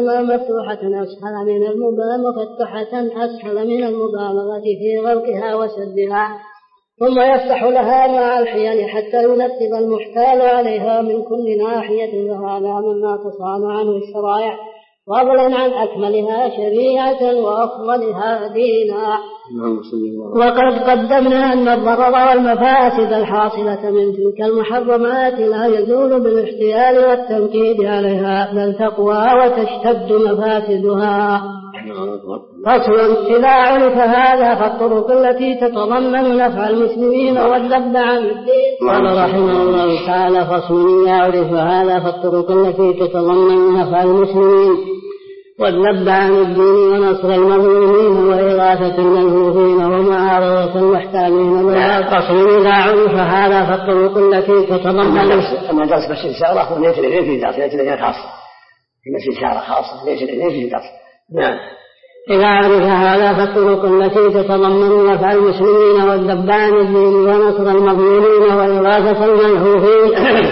أسهل من المبالغة في غلقها وسدها، ثم يفتح لها مع الحيل حتى ينفذ المحتال عليها من كل ناحية، وهذا مما تصان عنه الشرائع فضلا عن أكملها شريعة وأفضلها دينا. وقد قدمنا أن الضرر والمفاسد الحاصلة من تلك المحرمات لا يزول بالاحتيال والتنكيد عليها، بل تقوى وتشتد مفاسدها. فصل: إذا عرف هذا فالطرق التي تتضمن نفع المسلمين والذب عن الدين. قال رحمه الله تعالى: فصل: إذا عرف هذا فالطرق التي تتضمن نفع المسلمين والذب عن الدين ونصر المظلومين وإغاثة الملهوفين ومعارضة المحتالين. فصل: إذا عرف هذا فالطرق التي تتضمن أما درس بس إشارة وليس لديه في درس، ليس لديه خاصة في بس إشارة خاصة ليس لديه في درس. نعم. إذا عرف هذا فالطرق التي تتضمن نفع المسلمين والذب عن الدين ونصر المظلومين وإغاثة الملهوفين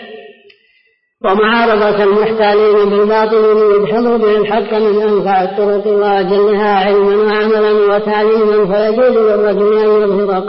ومعارضة المحتالين بالباطل يدحض به الحق من أنفع الطرق وأجلها علما وعملا وتعليما، فيجوز للرجل أن يظهر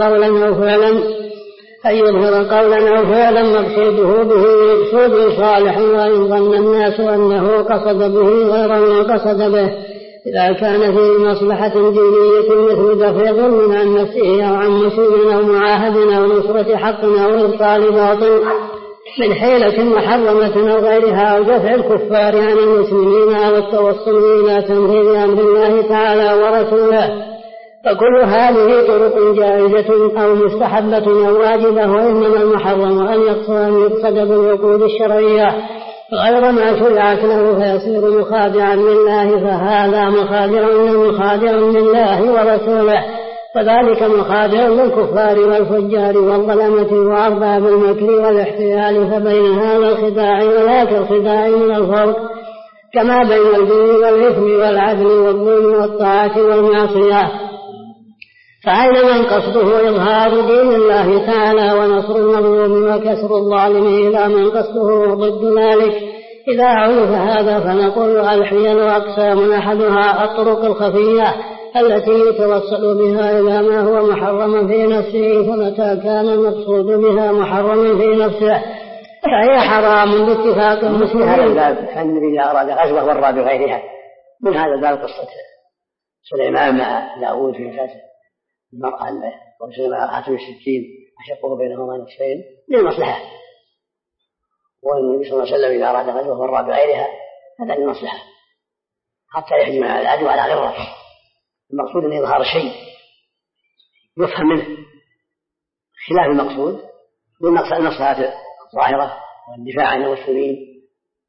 قولا أو فعلا مقصوده به مقصود صالح، وإن ظن الناس أنه قصد به غير ما قصد به، إذا كان فيه مصلحة دينية مثل دفع ظلم عن نفسه أو عن مسلم أو معاهد أو نصرة حق أو إبطال باطل من حيلة محرمة أو غيرها، أو دفع الكفار عن المسلمين أو التوصل إلى تنفيذ أمر الله تعالى ورسوله، فكل هذه طرق جائزة أو مستحبة أو واجبة، وإنما المحرم أن يقصد بالعقود الشرعية غير ما شرعت له فيصير مخادعا لله، فهذا مخادع لله ورسوله، وذلك مخادع للكفار والفجار والظلمة وأرباب المكر والاحتيال، فبين هذا الخداع وذاك الخداع من الفرق كما بين البر والإثم والعدل والظلم والطاعة والمعصية. فأين من قصده إظهار دين الله تعالى ونصر المظلوم وكسر الظالم إلى من قصده ضد ذلك؟ إذا عرف هذا فنقول: الحيل أقسام، أحدها الطرق الخفية التي يتوصل بها إلى ما هو محرم في نفسه، فمتى كان المقصود بها محرما في نفسه فهي حرام باتفاق المسلمين. هذا الباب كان إذا أراد غزوة ورى بغيرها، من هذا الباب قصة سليمان مع داود في فاتح المرأة وسليمان حاتم السكين أشقه بينهما نصفين للمصلحة، والنبي صلى الله عليه وسلم إذا أراد غزوة ورى بغيرها هذا للمصلحة حتى يهجم على العدو على غره. المقصود أن يظهر شيء يفهم منه خلاف المقصود بالمصلحة الظاهرة والدفاع عن المسلمين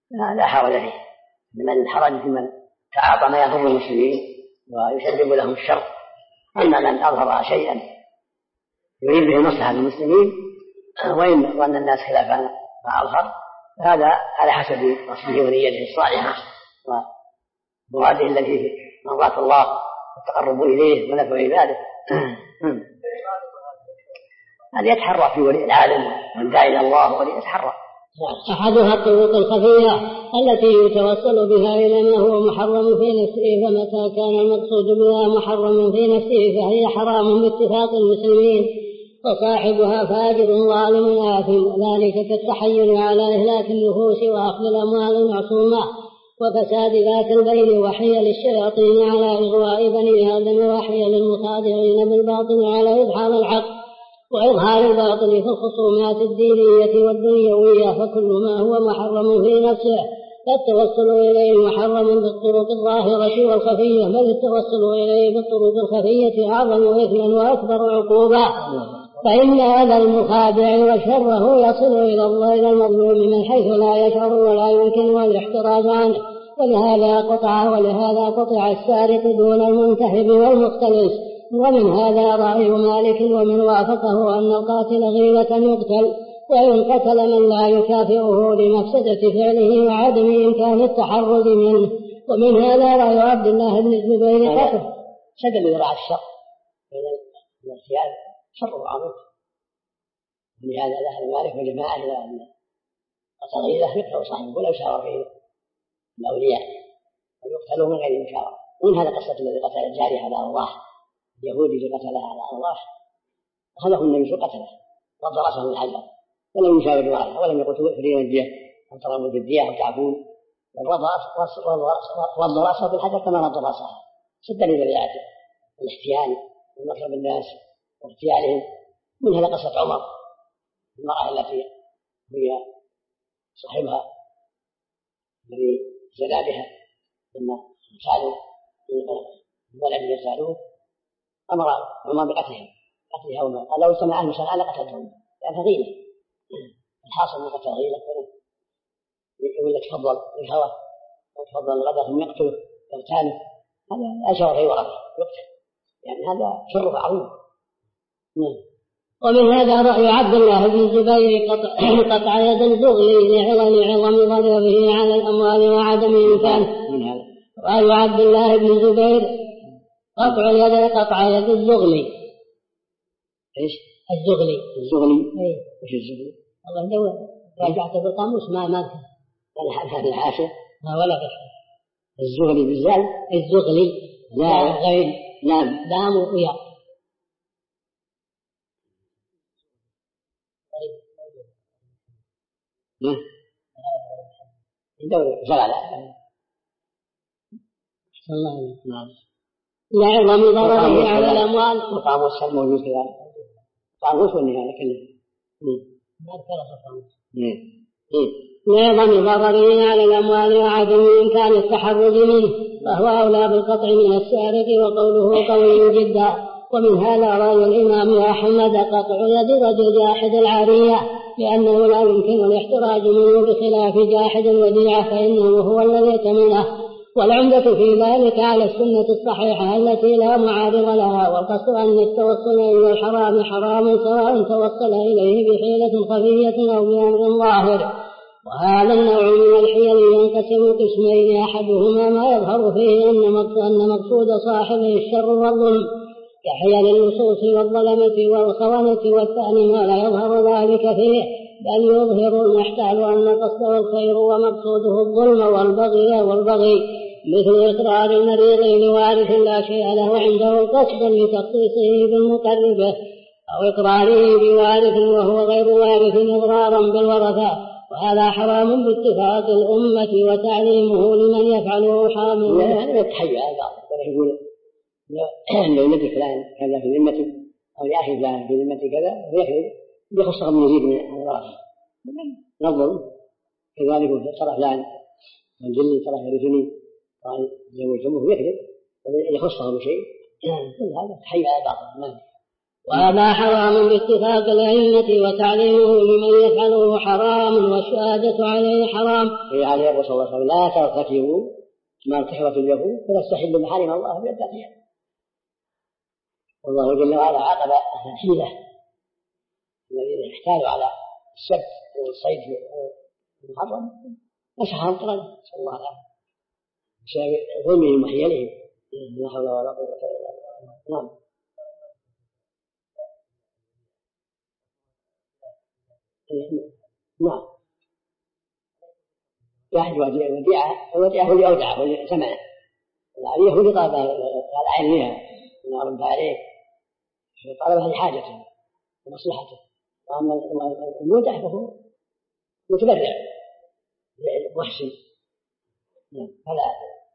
لا حرج فيه، إنما الحرج في من تعاطى ما يضر المسلمين ويسبب لهم الشر. أما من أظهر شيئا يريد به المصلحة للمسلمين وإن ظن الناس خلاف ما أظهر، هذا على حسب قصده ونيته الصالحة ومراده التي فيه مرضاة الله والتقرب إليه ونفع عباده. هذا يتحرى في ولي العالم والداعي إلى الله وليتحرى. أحدها الطرق الخفية التي يتوصل بها إلى ما هو محرم في نفسه، فمتى كان المقصود بها محرم في نفسه فهي حرام باتفاق المسلمين، وصاحبها فاجر ظالم آثم، ذلك كالتحيل على إهلاك النفوس وأخذ الأموال المعصومة وفساد ذات البين وحيل الشياطين على إغواء بني آدم وحيل المخادعين بالباطل على إدحال الحق وإظهار الباطل في الخصومات الدينية والدنيوية، فكل ما هو محرم في نفسه فالتوصل إليه محرم بالطرق الظاهرة والخفية، بل التوصل إليه بالطرق الخفية أعظم إثما وأكبر عقوبة، فإن هذا المخادع وشره يصل إلى الله إلى المظلوم من حيث لا يشعر ولا يمكن الاحتراز عنه، ولهذا قطع السارق دون المنتهب والمختلس. ومن هذا رأي مالك ومن وافقه أن القاتل غيلة يقتل، وإن قتل من لا يكافئه لمفسدة فعله وعدم إمكان التحرز منه. ومن هذا رأي عبد الله بن الزبير قتل سد ذراع الشر بين الارتياب شر عظيم، ولهذا ذهب مالك وجماعة إلى أن قتل غيلة يقتل صاحبه ولا يشاور فيه الأولياء ويقتلوا من غير مشاورة. ومن هذا قصة الذي قتل الجارية على الله اليهودي اللي قتلها على الله، أخذه النبي قتله رد رأسه الحجر ولم يشاور معه ولم يقل تؤثرين الجهة أن ترموا بالدية أو تعفون، رد رأسه بالحجر كما رد رأسه سدا لذريعته الاحتيال ومكر بالناس واغتيالهم. من هذا قصة عمر المرأة التي هي صاحبها الذي زنا بها لما سألوا الولد يسألوه أمر عمر بقتلها قال لو سمع أهل سنة لقتلتهم لأنها غيلة. الحاصل من قتل غيلة يقول لك تفضل الهوى وتفضل الغداء ثم يقتله يغتاله، هذا أشعر في ورقه يقتل، يعني هذا شره عظيم. ومن هذا رأي عبد الله بن الزبير قطع يد الزغل لعظم ضرره على الأموال وعدم إمكانه. رأي عبد الله بن الزبير قطع يد الزغلي. ايش الزغلي ايش الزغلي؟ والله لو راجعت بالقاموس ما ولا هذه حاشة ولا غير الزغلي بالزال الزغلي لا غير لام ويا لعظم ضرره على الأموال. القاموس موجود كذلك القاموس والنهاية كله ما ذكر القاموس. لعظم ضرره على الأموال وعدم إمكان التحرز منه فهو أولى بالقطع من السارق، وقوله قوي جدا. ومن هذا رأي الإمام أحمد قطع يد رجل جاحد العارية لأنه لا يمكن الاحتراز منه بخلاف جاحد الوديعة فإنه هو الذي ائتمنه. والعمدة في ذلك على السنة الصحيحة التي لا معارض لها، والقصد أن التوصل إلى الحرام حرام سواء توصل إليه بحيلة خفية أو بأمر ظاهر. وهذا النوع من الحيل ينقسم قسمين، أحدهما ما يظهر فيه أن مقصود صاحبه الشر والظلم كحيل اللصوص والظلمة والخونة، والثاني ما لا يظهر ذلك فيه بل يظهر المحتال أن قصده الخير ومقصوده الظلم والبغي مثل إقرار المريض لوارث لا شيء له عنده قصدا لتخصيصه بالمقربة أو إقراره بوارث وهو غير وارث إضرارا بالورثة، وهذا حرام باتفاق الأمة وتعليمه لمن يفعله حامل. يعني يتحيى هذا يقول لو نبي فلان كذا في ذمتي أو لأخي فلان في ذمتي كذا يخصه من يزيد من الورثة نظر كذلك ترى فلان من جلي ترى يرثني قال زوجته يكذب يخصه بشيء كل هذا تحيى على بعض. وهذا حرام باتفاق الأئمة وتعليمه لمن يفعله حرام والشهادة عليه حرام. في هذا يقول صلى الله عليه وسلم لا ترتكبوا ما ارتكبت اليهود فنستحل محارم الله بيدها. والله جل وعلا عاقب أهل الحيلة الذين احتالوا على السبت والصيد في المحرم مسحهم قرنا، نسأل الله العافية بسبب ظلمهم وحيلهم. لا حول ولا قوة إلا بالله. نعم. نعم. واحد وديعه اللي أودعه واللي سمعه، العليه هو اللي طلبها قال عينها ونرد عليه طلبها لحاجته ومصلحته، وأما المودع فهو متبرع محسن فلا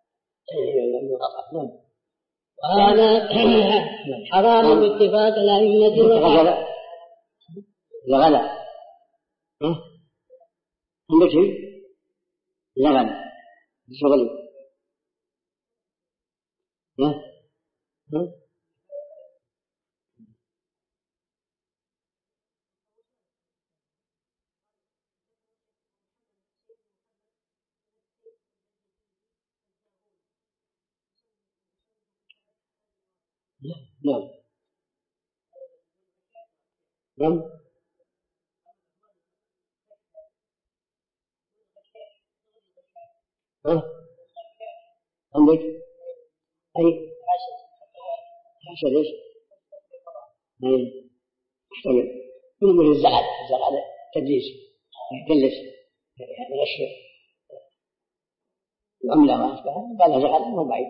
يقطع. وهذا حرام باتفاق الأئمة. لغلا عندك شيء لغلا شغل نعم نعم عندك أي حاشا ليش؟ يحتمل من الزعل تدليس يدلس يغش العملة ما أشبهها قال زعل مو بعيد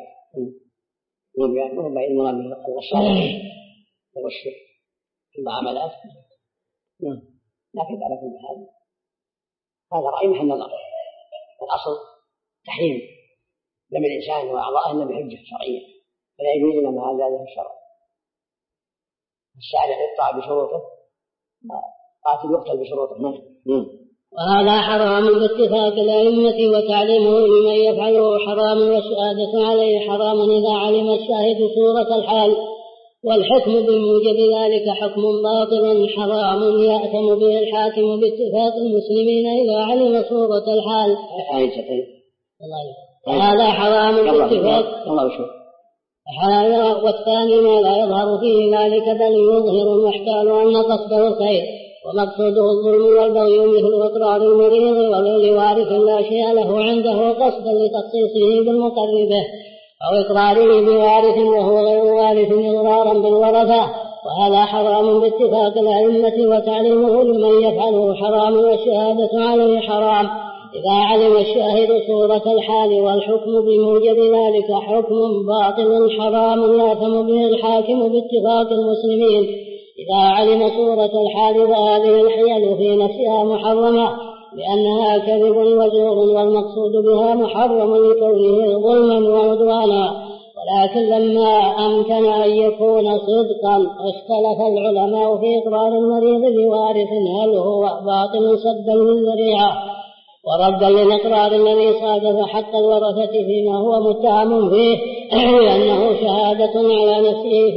مو بعيد مراد من الغشاء يغش في المعاملات. لكن على كل حال هذا رأي محل نظر. الأصل تحريم دم الإنسان وأعضائه إلا بحجة شرعية، فلا يجوز إلا ما أجازه الشرع. الشارع يقطع بشروطه قاتل يقتل بشروطه. وهذا حرام باتفاق الأئمة وتعليمه لمن يفعله حرام والشهادة عليه حرام إذا علم الشاهد صورة الحال، والحكم بموجب ذلك حكم باطل حرام يأثم به الحاكم باتفاق المسلمين إذا علم صورة الحال. هذا حرام باتفاق. هذا والثاني ما لا يظهر فيه ذلك بل يظهر المحتال أن قصده الخير ومقصوده الظلم والبغي مثل إقرار المريض ولوارث لا شيء له عنده قصدا لتخصيصه بالمقر به أو إقراره بوارث وهو غير وارث إضرارا بالورثة، وهذا حرام باتفاق الأئمة وتعليمه لمن يفعله حرام والشهادة عليه حرام إذا علم الشاهد صورة الحال، والحكم بموجب ذلك حكم باطل حرام يأثم به الحاكم باتفاق المسلمين إذا علم صورة الحال. وهذه الحيل في نفسها محرمة لأنها كذب وزور والمقصود بها محرم لكونه ظلما وعدوانا، ولكن لما أمكن أن يكون صدقا اختلف العلماء في إقرار المريض بوارث هل هو باطل سدا للذريعة وردا للإقرار الذي صادف حق الورثة فيما هو متهم فيه لأنه شهادة على نفسه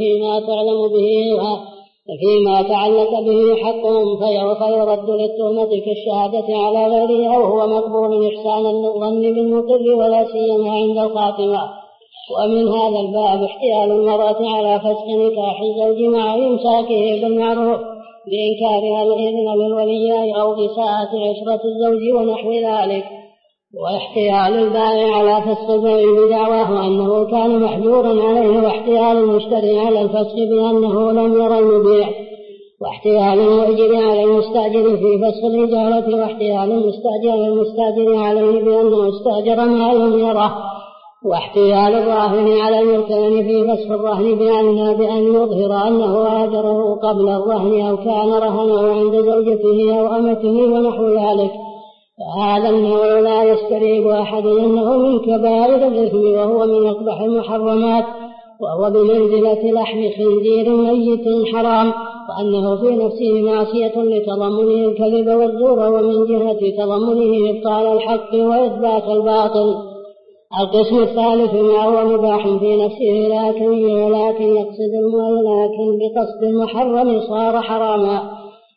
فيما تعلق به حقهم فيرد للتهمة كالشهادة على غيره أو هو مقبول إحسانا للظن بالمقر ولا سيما عند الخاتمة. ومن هذا الباب احتيال المرأة على فسخ نكاح الزوج مع إمساكه بالمعروف بإنكارها الإذن للولي أو إساءة عشرة الزوج ونحو ذلك، واحتيال البائع على فسخ البيع بدعواه أنه كان محجورا عليه، واحتيال المشتري على الفسخ بأنه لم يرى المبيع، واحتيال المؤجر على المستأجر في فسخ الإجارة، واحتيال المستأجر عليه بأنه استأجر ما لم يره، واحتيال الراهن على المرتهن في فسخ الرهن بأن يظهر أنه آجره قبل الرهن أو كان رهنه عند زوجته أو أمته ونحو ذلك. فهذا النوع لا يستريب أحد أنه من كبائر الإثم وهو من أقبح المحرمات، وهو بمنزلة لحم خنزير ميت حرام، وأنه في نفسه معصية لتضمنه الكذب والزور، ومن جهة تضمنه إبطال الحق وإثبات الباطل. القسم الثالث ما هو مباح في نفسه لكن بقصد المحرم صار حراما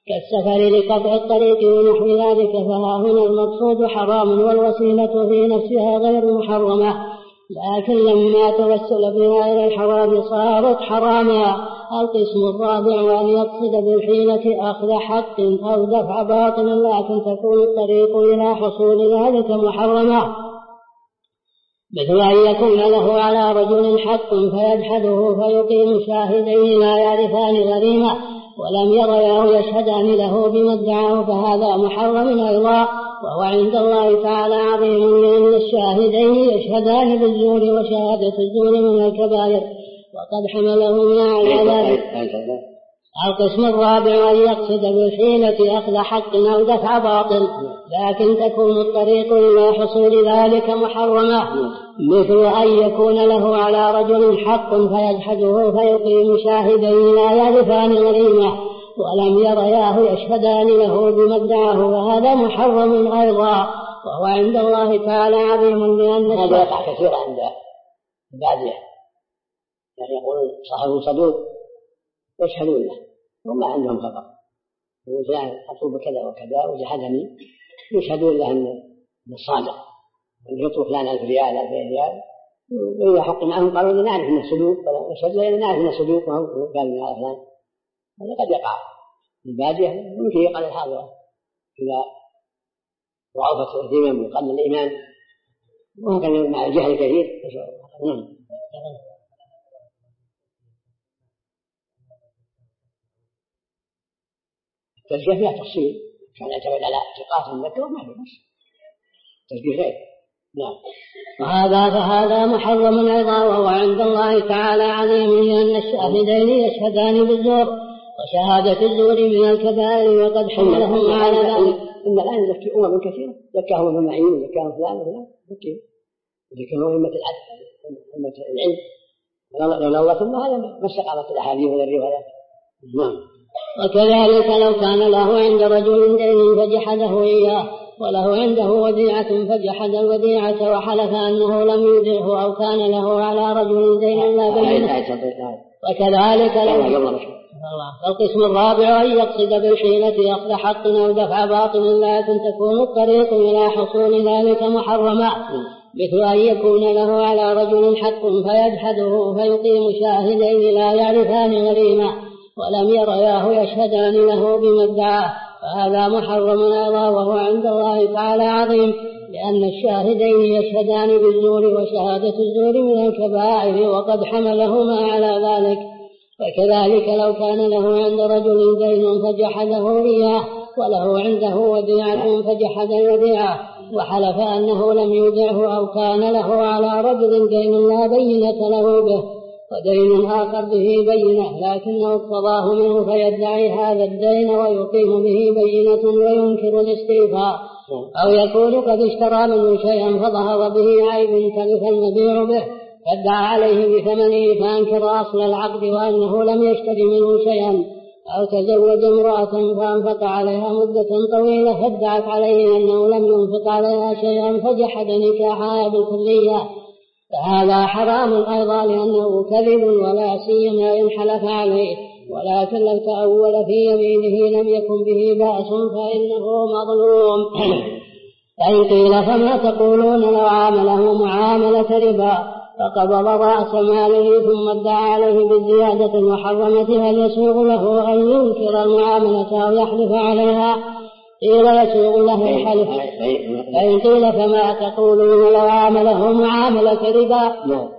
كالسفر لقطع الطريق ونحو ذلك، فها هنا المقصود حرام والوسيلة في نفسها غير محرمة، لكن لما توسل بها إلى الحرام صارت حراما. القسم الرابع أن يقصد بالحيلة أخذ حق أو دفع باطل، لكن تكون الطريق إلى حصول ذلك محرمة، مثل أن يكون له على رجل حق فيجحده فيقيم شاهدين لا يعرفان غريمة ولم يرياه يشهدان له بما ادعاه، فهذا محرم أيضا، وهو عند الله تعالى عظيم، لأن الشاهدين يشهدان بالزور، وشهادة الزور من الكبائر وقد حملهما على ذلك. القسم الرابع أن يقصد بالحيلة أخذ حق أو دفع باطل، لكن تكون الطريق إلى حصول ذلك محرمة، مثل أن يكون له على رجل حق فيجحده فيقيم شاهدين لا يعرفان غريمة ولم يرياه يشهدان له بما ادعاه، فهذا محرم أيضا، وهو عند الله تعالى عظيم، لأن هذا يقع كثيرا عند البادية، يعني يقولون صاحب صدوق يشهدون له وما عندهم خبر، وجاء أطلب كذا وكذا وجحدني، يشهدون له أن الصادق، أن يطلب فلان 1000 ريال 2000 ريال، وإذا حق معهم قالوا لنا نعرف أنه صدوق، فنشهد لنا نعرف أنه صدوق وهو قال لنا فلان. هذا قد يقع في البادية، ممكن يقع الحاضرة إذا ضعفت الاهتمام وقل الإيمان، وهكذا مع الجهل كثير. التزكية فيها تفصيل، كان يعتمد على ثقات المذكر ما في بس تزكية غير. نعم. فهذا محرم أيضا، وهو عند الله تعالى عظيم، لأن الشاهدين يشهدان بالزور، وشهادة الزور من الكبائر وقد حملهم على ذلك. إن الآن يزكي أمم كثيرة، زكاهم ابن معين وزكاهم فلان وفلان، ذكروا أمة العدل أمة العلم، لولا الله ثم هذا ما استقامت الأحاديث ولا الروايات. نعم. وكذلك لو كان له عند رجل دين فجحده إياه، وله عنده وديعة فجحد الوديعة وحلف أنه لم يودعه، أو كان له على رجل دين لا بينه، وكذلك القسم الرابع أن يقصد بالحيلة أخذ حق أو دفع باطل، لكن تكون الطريق إلى حصول ذلك محرمة، مثل أن يكون له على رجل حق فيجحده فيقيم شاهدين لا يعرفان غريمة ولم يرياه يشهدان له بما ادعاه، فهذا محرم أيضا، وهو عند الله تعالى عظيم، لأن الشاهدين يشهدان بالزور، وشهادة الزور من الكبائر وقد حملهما على ذلك. وكذلك لو كان له عند رجل دين فجحده إياه، وله عنده وديعة فجحد الوديعة وحلف أنه لم يودعه، أو كان له على رجل دين لا بينة له به ودين آخر به بينة لكنه اقتضاه منه، فيدعي هذا الدين ويقيم به بينة وينكر الاستيفاء، أو يكون قد اشترى منه شيئا فظهر به عيب تلف المبيع به فادعى عليه بثمنه فأنكر أصل العقد وأنه لم يشتري منه شيئا، أو تزوج امرأة فأنفق عليها مدة طويلة فادعت عليه أنه لم ينفق عليها شيئا فجحد نكاحها بالكلية، فهذا حرام أيضا، لأنه كذب ولا سيما إن حلف عليه، ولكن لو تأول في يمينه لم يكن به بأس فإنه مظلوم. فإن قيل فما تقولون لو عامله معاملة ربا فقبض رأس ماله ثم ادعى عليه بالزيادة المحرمة، هل يسوغ له أن ينكر المعاملة أو يحلف عليها؟ قيل يسوغ له الحلف. فإن قيل فما تقولون لو عامله معاملة ربا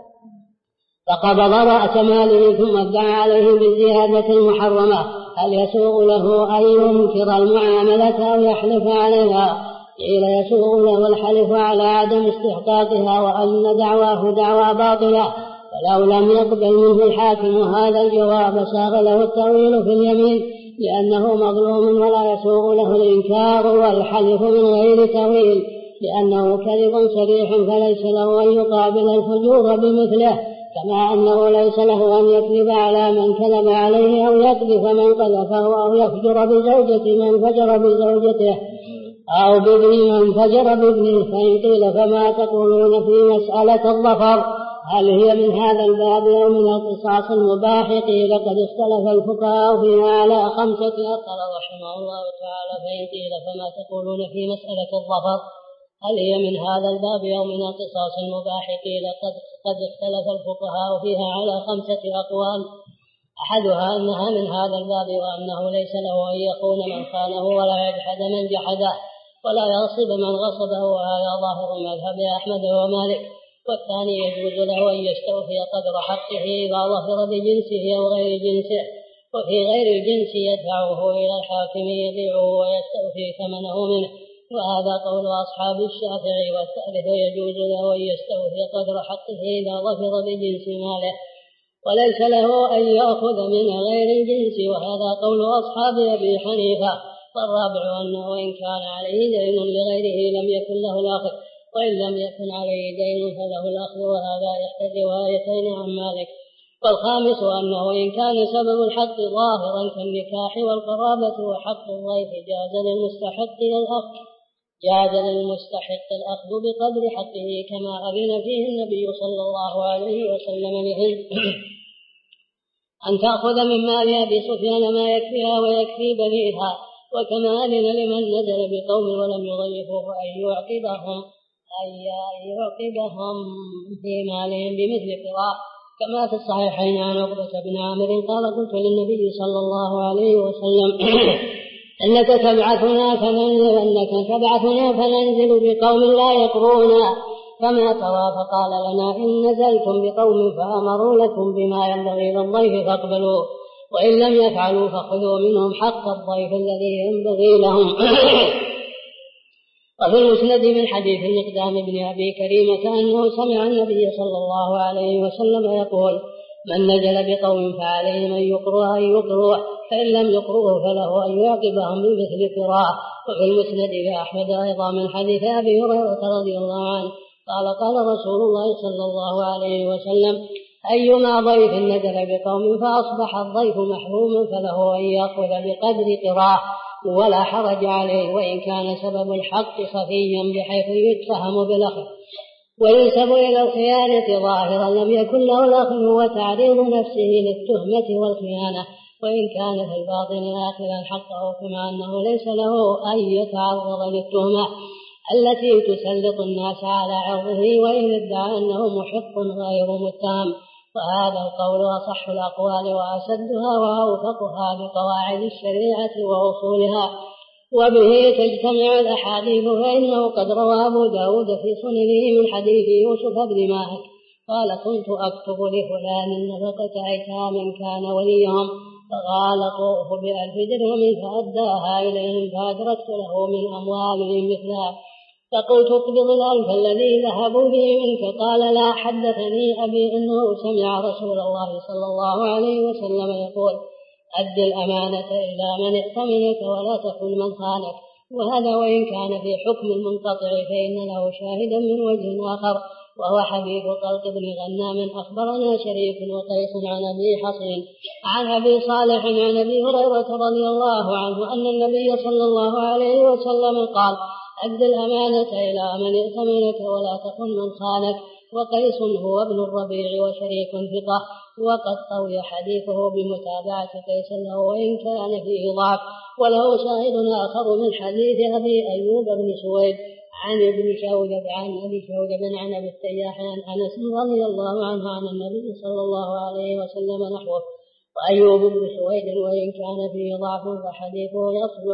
فقبض رأس ماله ثم ادعى عليه بالزيادة المحرمة، هل يسوغ له أن ينكر المعاملة أو يحلف عليها؟ قيل يسوغ له الحلف على عدم استحقاقها وأن دعواه دعوى باطلة، فلو لم يقبل منه الحاكم هذا الجواب ساغ له التأويل في اليمين، لأنه مظلوم ولا يسوغ له الإنكار والحلف من غير تأويل، لأنه كذب صريح فليس له أن يقابل الفجور بمثله، كما أنه ليس له أن يكذب على من كذب عليه أو يقذف من قذفه أو يفجر بزوجة من فجر بزوجته أو بابن من فجر بابنه. فإن قيل فما تقولون في مسألة الظفر؟ هل هي من هذا الباب أو من القصاص المباح؟ قيل قد اختلف الفقهاء فيها على 5 قال رحمه الله تعالى: فإن قيل فما تقولون في مسألة الظفر؟ هل هي من هذا الباب أو من القصاص المباح؟ قيل قد اختلف الفقهاء فيها على 5 أقوال. أحدها أنها من هذا الباب وأنه ليس له أن يخون من خانه ولا يجحد من جحده ولا يغصب من غصبه، وهذا ظاهر مذهب أحمد ومالك. والثاني يجوز له أن يستوفي قدر حقه إذا ظفر بجنسه أو غير جنسه، وفي غير الجنس يدفعه إلى الحاكم يبيعه ويستوفي ثمنه منه، وهذا قول أصحاب الشافعي. والثالث يجوز له أن يستوفي قدر حقه إذا ظفر بجنس ماله وليس له أن يأخذ من غير الجنس، وهذا قول أصحاب أبي حنيفة. والرابع أنه إن كان عليه دين لغيره لم يكن له الأخذ، وإن لم يكن عليه دين فله الأخذ، وهذا إحدى روايتين عن مالك. والخامس أنه إن كان سبب الحق ظاهرا كالنكاح والقرابة وحق الضيف جاز للمستحق الأخذ بقدر حقه كما أذن فيه النبي صلى الله عليه وسلم لهند أن تأخذ من مال أبي سفيان ما يكفيها ويكفي بنيها، وكما أذن لمن نزل بقوم ولم يضيفوه أن يعقبهم في مالهم بمثل قراء، كما في الصحيحين عن عقبة بن عامر قال: قلت للنبي صلى الله عليه وسلم: إنك تبعثنا فننزل بقوم لا يقرون فما ترى؟ فقال لنا: إن نزلتم بقوم فأمروا لكم بما ينبغي للضيف فاقبلوا، وإن لم يفعلوا فخذوا منهم حق الضيف الذي ينبغي لهم. وفي المسند من حديث المقدام بن أبي كريمة أنه سمع النبي صلى الله عليه وسلم يقول: من نزل بقوم فعليهم أن يقروا فإن لم يقروه فله أن يعقبهم بمثل قراءة. وفي المسند لأحمد أيضا من حديث أبي هريرة رضي الله عنه قال رسول الله صلى الله عليه وسلم: أيما ضيف نزل بقوم فأصبح الضيف محروما فله أن يأخذ بقدر قراءة ولا حرج عليه، وإن كان سبب الحق خفيا بحيث يتهم بالأخذ وينسب إلى الخيانة ظاهرا لم يكن له الأخذ وتعريض نفسه للتهمة والخيانة، وإن كان في الباطن آخذا حقه، كما أنه ليس له أن يتعرض للتهمة التي تسلط الناس على عرضه وإن ادعى أنه محق غير متهم. وهذا القول أصح الأقوال وأسدها وأوثقها بقواعد الشريعة وأصولها، وبه تجتمع الأحاديث، فإنه قد روى أبو داود في سننه من حديث يوسف بن مالك قال: كنت أكتب لفلان نفقة أيتام كان وليهم فغالطوه ب1000 درهم فأداها إليهم فأدركت له من أموالهم مثلها، فقلت: اقبض 1000 الذي ذهبوا به منك. قال: لا، حدثني أبي أنه سمع رسول الله صلى الله عليه وسلم يقول: أد الأمانة إلى من ائتمنك ولا تخن من خانك. وهذا وإن كان في حكم المنقطع فإن له شاهدا من وجه آخر، وهو حديث طلق بن غنام أخبرنا شريك وقيس عن أبي حصين عن أبي صالح عن أبي هريرة رضي الله عنه أن النبي صلى الله عليه وسلم قال: أد الأمانة إلى من ائتمنك ولا تخن من خانك. وقيس هو ابن الربيع وشريك ثقة، وقد قوي حديثه بمتابعة قيس له وإن كان فيه ضعف، وله شاهد آخر من حديث أبي أيوب بن سويد عن ابن شوجب عن أبي شوجب عن أبي التياح عن أنس رضي الله عنه عن النبي صلى الله عليه وسلم نحوه. وأيوب بن سويد وإن كان فيه ضعف فحديثه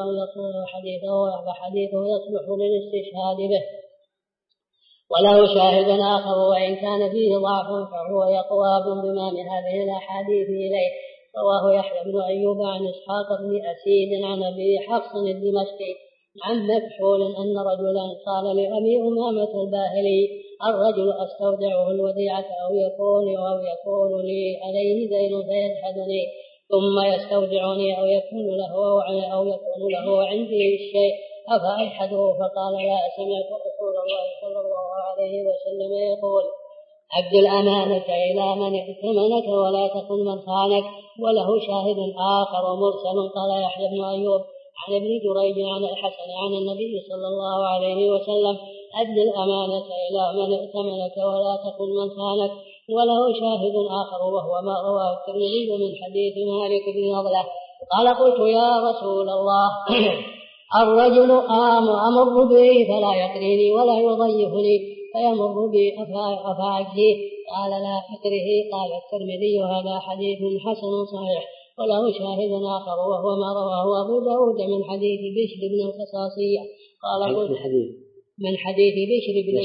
يصلح للاستشهاد به، وله شاهد آخر وإن كان فيه ضعف فهو يقوى بانضمام هذه الأحاديث إليه. رواه يحيى بن أيوب عن إسحاق بن أسيد عن أبي حفص الدمشقي عن مكحول أن رجلا قال لأبي أمامة الباهلي: الرجل أستودعه الوديعة أو يكون لي عليه دين فيجحدني ثم يستودعني أو يكون له عندي الشيء أفأجحده؟ فقال: لا، سمعت رسول الله صلى الله عليه وسلم يقول: أد الأمانة إلى من ائتمنك ولا تخن من خانك. وله شاهد آخر مرسل قال يحيى بن أيوب عن ابن جريج عن الحسن عن النبي صلى الله عليه وسلم: أد الأمانة إلى من ائتمنك ولا تخن من خانك. وله شاهد آخر وهو ما رواه الترمذي من حديث مالك بن نضلة قال قلت يا رسول الله الرجل أمر به فلا يقريني ولا يضيفني فيمر بي أفأجزيه قال لا أكره. قال الترمذي هذا حديث حسن صحيح وله شاهد آخر وهو ما رواه أبو داود من حديث بشر بن الخصاصية قال قلت من حديث بشر بن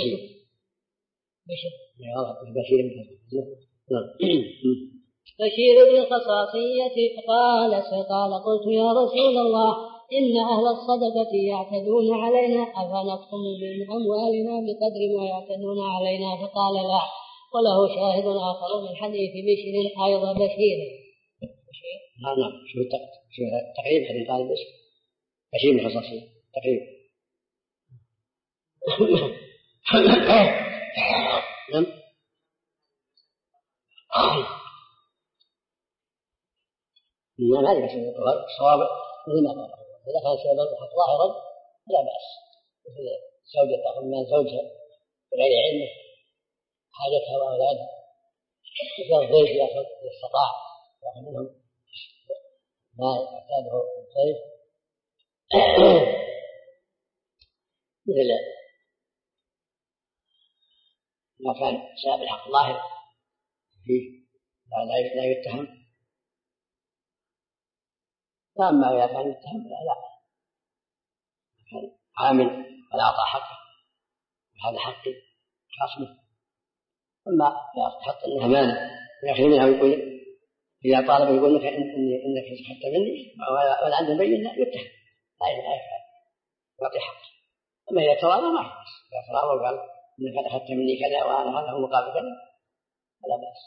الخصاصية قال قلت يا رسول الله إن أهل الصدقة يعتدون علينا أفنقسم من أموالنا بقدر ما يعتدون علينا فقال لا. وله شاهد آخر من حديث بشر أيضا بشير. نعم شو تقريب حديث قال بشير من الخصاصية تقريب. نعم ما هذا الصواب مثل ما قال إذا كان سبب الحق ظاهرا فلا بأس مثل زوجة تأخذ من زوجها بغير علمه حاجتها وأولادها مثل الضيف يأخذ الاستطاع يأخذ منهم ما يعتاده الضيف مثل ما كان سبب الحق ظاهر فيه لا يتهم. فأما إذا كان يتهم لا كان عامل ولا أعطى حقه وهذا حقي خاصمه. أما يحط أنها مانع يأخذ منها ويقول إذا طالب يقول لك إنك سحبت مني ولا عنده بينة يتهم لا يفعل يعطي حقه. أما إذا تراضى ما يحبس إذا تراضى وقال إنك أخذت مني كذا وأنا هذا هو مقابل كذا فلا بأس.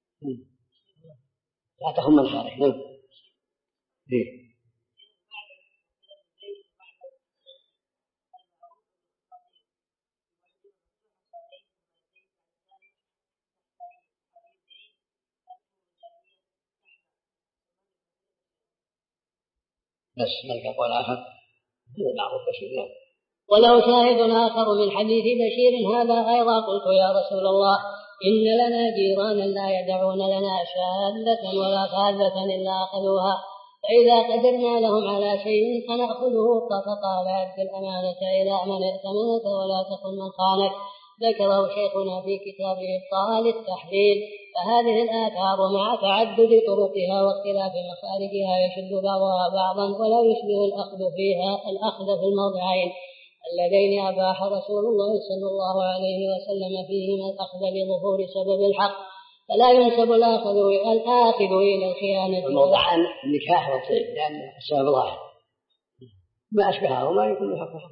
لا تهم من خارج. نعم بس ملك قول آخر معروف بشير. وله شاهد آخر من حديث بشير هذا أيضا قلت يا رسول الله إن لنا جيرانا لا يدعون لنا شاذة ولا فاذة إلا أخذوها فإذا قدرنا لهم على شيء فنأخذه. فقال أد الأمانة إلى من ائتمنك ولا تخن من خانك. ذكره شيخنا في كتابه إبطال التحليل. فهذه الآثار مع تعدد طرقها واختلاف مخارجها يشد بعضها بعضا ولا يشبه الأخذ في الموضعين اللذين أباح رسول الله صلى الله عليه وسلم فيهما الأخذ لظهور سبب الحق فلا ينسب الآخذ إلى الخيانة. الموضعان النكاح والطيب لأن السبب ظاهر ما أشبهه وما يكون له حق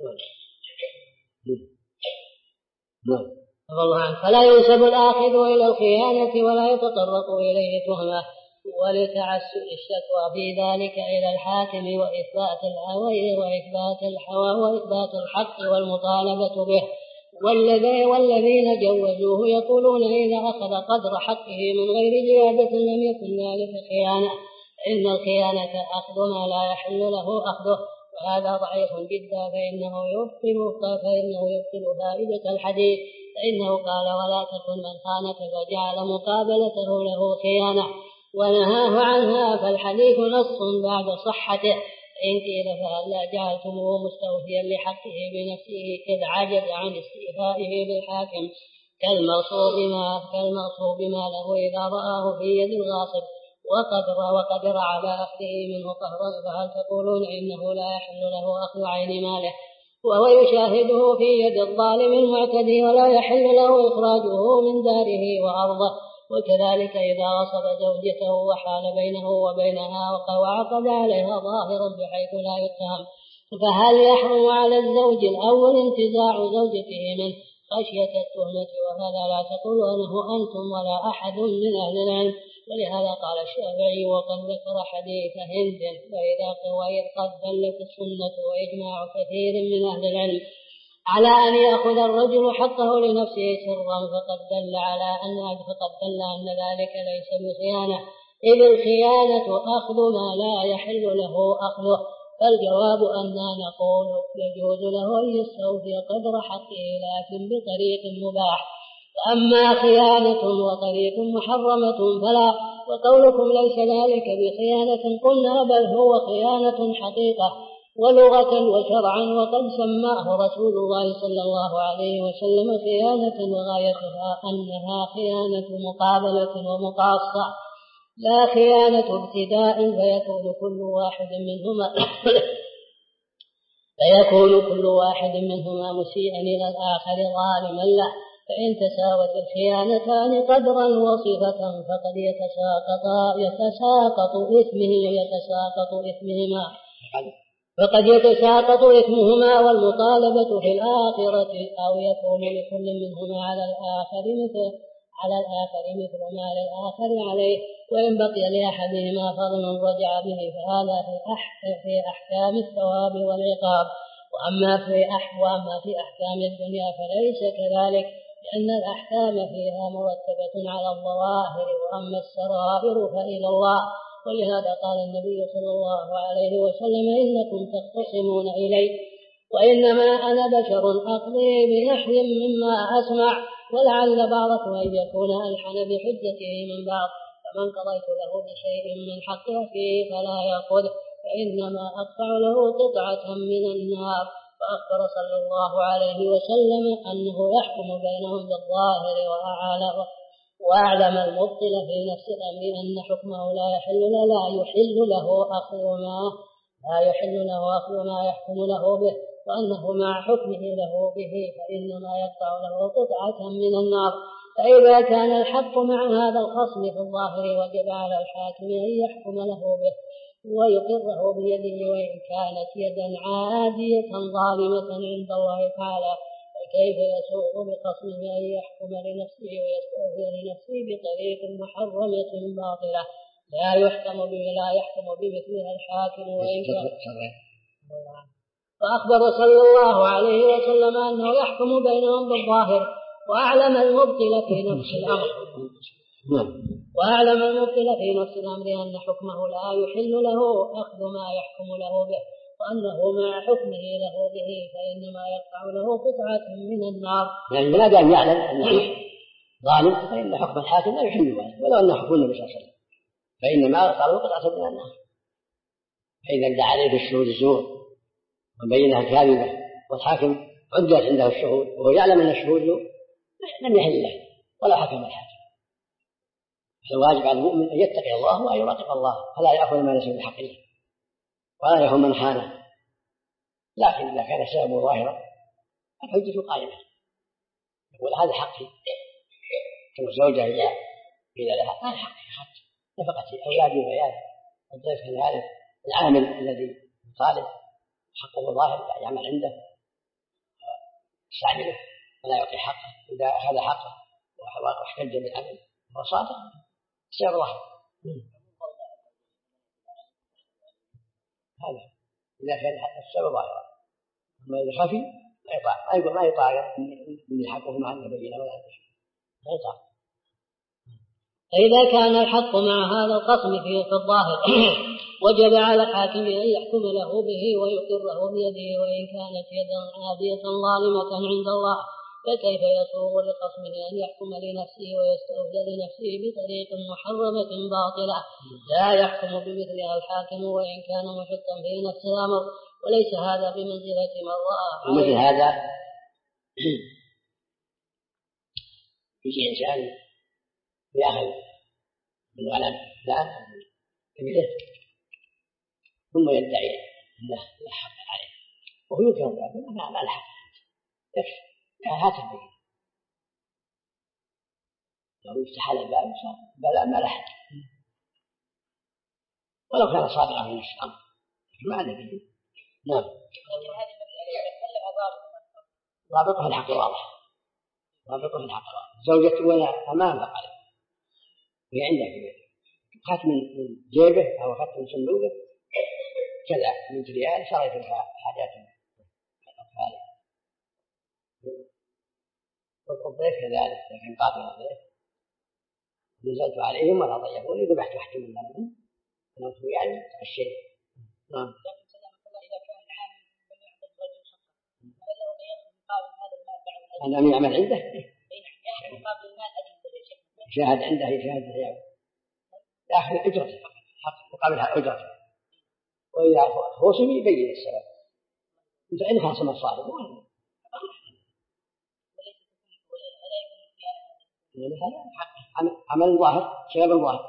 فلا ينسب الآخذ إلى الخيانة ولا يتطرق إليه تهمة ولتعسل الشكوى في ذلك إلى الحاكم وإثبات الهوى وإثبات الحوى وإثبات الحق والمطالبة به. والذين جوزوه يقولون إذا أخذ قدر حقه من غير زيادة لم يكن ذلك خيانة. إن الخيانة أخذ ما لا يحل له أخذه وهذا ضعيف جدا فإنه يبطل فائدة الحديث. فإنه قال ولا تكن من خانك فجعل مقابلته له خيانة ونهاه عنها فالحديث نص بعد صحته. إن قيل فهلا جعلتموه مستوفيا لحقه بنفسه إذ عجز عن استيفائه بالحاكم كالمغصوب ما له إذا رآه في يد الغاصب وقدر على أخذه منه قهرا فهل تقولون إنه لا يحل له أخذ عين ماله وهو يشاهده في يد الظالم المعتدي ولا يحل له إخراجه من داره وأرضه. وكذلك إذا غصب زوجته وحال بينه وبينها وعقد عليها ظاهرا بحيث لا يتهم فهل يحرم على الزوج الأول انتزاع زوجته منه خشية التهمة؟ وهذا لا تقول أنه أنتم ولا أحد من أهل العلم. ولهذا قال الشافعي وقد ذكر حديث هند وإذ قد دلت السنة وإجماع كثير من أهل العلم على أن يأخذ الرجل حقه لنفسه سرا فقد دل أن ذلك ليس بخيانة إذ الخيانة أخذ ما لا يحل له أخذه. فالجواب أننا نقول يجوز له أن يستوفي قدر حقه لكن بطريق مباح وأما خيانة وطريق محرمة فلا. وقولكم ليس ذلك بخيانة قلنا بل هو خيانة حقيقة ولغة وشرعا، وقد سماه رسول الله صلى الله عليه وسلم خيانة وغايتها أنها خيانة مقابلة ومقاصة لا خيانة ابتداء، فيكون كل واحد منهما مسيئا إلى الآخر ظالما له. فإن تساوت الخيانتان قدرا وصفة فقد يتساقط إثمهما والمطالبة في الآخرة، أو يكون لكل منهما على الآخر مثل ما للآخر عليه، وإن بقي لأحدهما فضل رجع به، فهذا في أحكام الثواب والعقاب. وأما في أحكام الدنيا فليس كذلك، لأن الأحكام فيها مرتبة على الظواهر، وأما السرائر فإلى الله. ولهذا قال النبي صلى الله عليه وسلم: إنكم تختصمون إلي وإنما أنا بشر أقضي بنحو مما أسمع، ولعل بعضكم أن يكون ألحن بحجته من بعض، فمن قضيت له بشيء من حق أخيه فلا يأخذه، فإنما أقطع له قطعة من النار. فأخبر صلى الله عليه وسلم أنه يحكم بينهم بالظاهر وأعلم المبطل في نفس الأمر أن حكمه لا يحل له أخذ ما يحكم له به، وأنه مع حكمه له به فإنما يقطع له قطعة من النار. فإذا كان الحق مع هذا الخصم في الظاهر وجب على الحاكم أن يحكم له به ويقره بيده، وإن كانت يدا عادية ظالمة عند الله تعالى، فكيف يسوغ بخصمه أن يحكم لنفسه ويستغفر لنفسه بطريق محرمة باطلة لا يحكم بمثلها الحاكم وإن كان. فأخبر صلى الله عليه وسلم أنه يحكم بينهم بالظاهر، وأعلم المبطل في نفس الأمر أن حكمه لا يحل له أخذ ما يحكم له به، وأنه مع حكمه له به فإنما يقطع له قطعة من النار. يعني لا داعي يعلم أنه ظالم، فإن حكم الحاكم لا يحل له، ولو أن حكم النبي صلى الله عليه وسلم، فإنما يقطع له قطعة من النار. فإذا ادعى عليه الشهود الزور وبينها كاذبة والحاكم عدت عنده الشهود وهو يعلم أن الشهود لم يحل له ولا حكم الحاكم، فالواجب على المؤمن أن يتقي الله وأن يراقب الله، فلا يأخذ ما ليس بحق الله ولا يهم من خانه. لكن إذا كان السبب ظاهرا الحجة قائمة، يقول هذا حقي، والزوجة إذا قيل لها هذا حقي حتى نفقتي أولادي وعيالي، الضيف كذلك، العامل الذي يطالب حقه ظاهر لا يعمل عنده يستعمله ولا يعطي حقه. إذا أخذ حقه واحتج بالعمل وهو صادق سير ظاهر. هذا إذا كان السبب ظاهرا، أما إذا خفي ما يطاع من حقه مع النبيين ولا ما يطاع. فإذا كان الحق مع هذا الخصم في الظاهر وجب على الحاكم أن يحكم له به ويقره بيده، وإن كانت يدا عادية ظالمة عند الله، فكيف يسوغ لخصمه أن يحكم لنفسه ويستوفي لنفسه بطريق محرمة باطلة لا يحكم بمثلها الحاكم وإن كان محقا في نفس الأمر، وليس هذا بمنزلة من رأى. ومثل هذا يجي إنسان يأخذ من غنم فلان كبيره ثم يدعي أنه لا حق عليه وهو يكره ذلك ما الحق هات البيت لو يفتح الباب بلا ما لحق ولو كان صادقا من الشام ما النبي. نعم. ضابطه الحق واضح، زوجته ولا أمامها عليه هي عندها في بيته، أخذت من جيبه أو أخذت من صندوقه كذا من ريال صار يفعل حاجات الأطفال. والضيف كذلك لكن قاطع الضيف نزلت عليهم ولا ضيفوني ذبحت واحد من ذنبهم فنوت يعني الشيء. نعم. أنا من يعمل عنده شاهد عنده يشاهد يعني يأخذ أجرته مقابلها أجرته، وإذا خصم يبين السبب إن خاصم الصادق عمل ظاهر شغل ظاهر.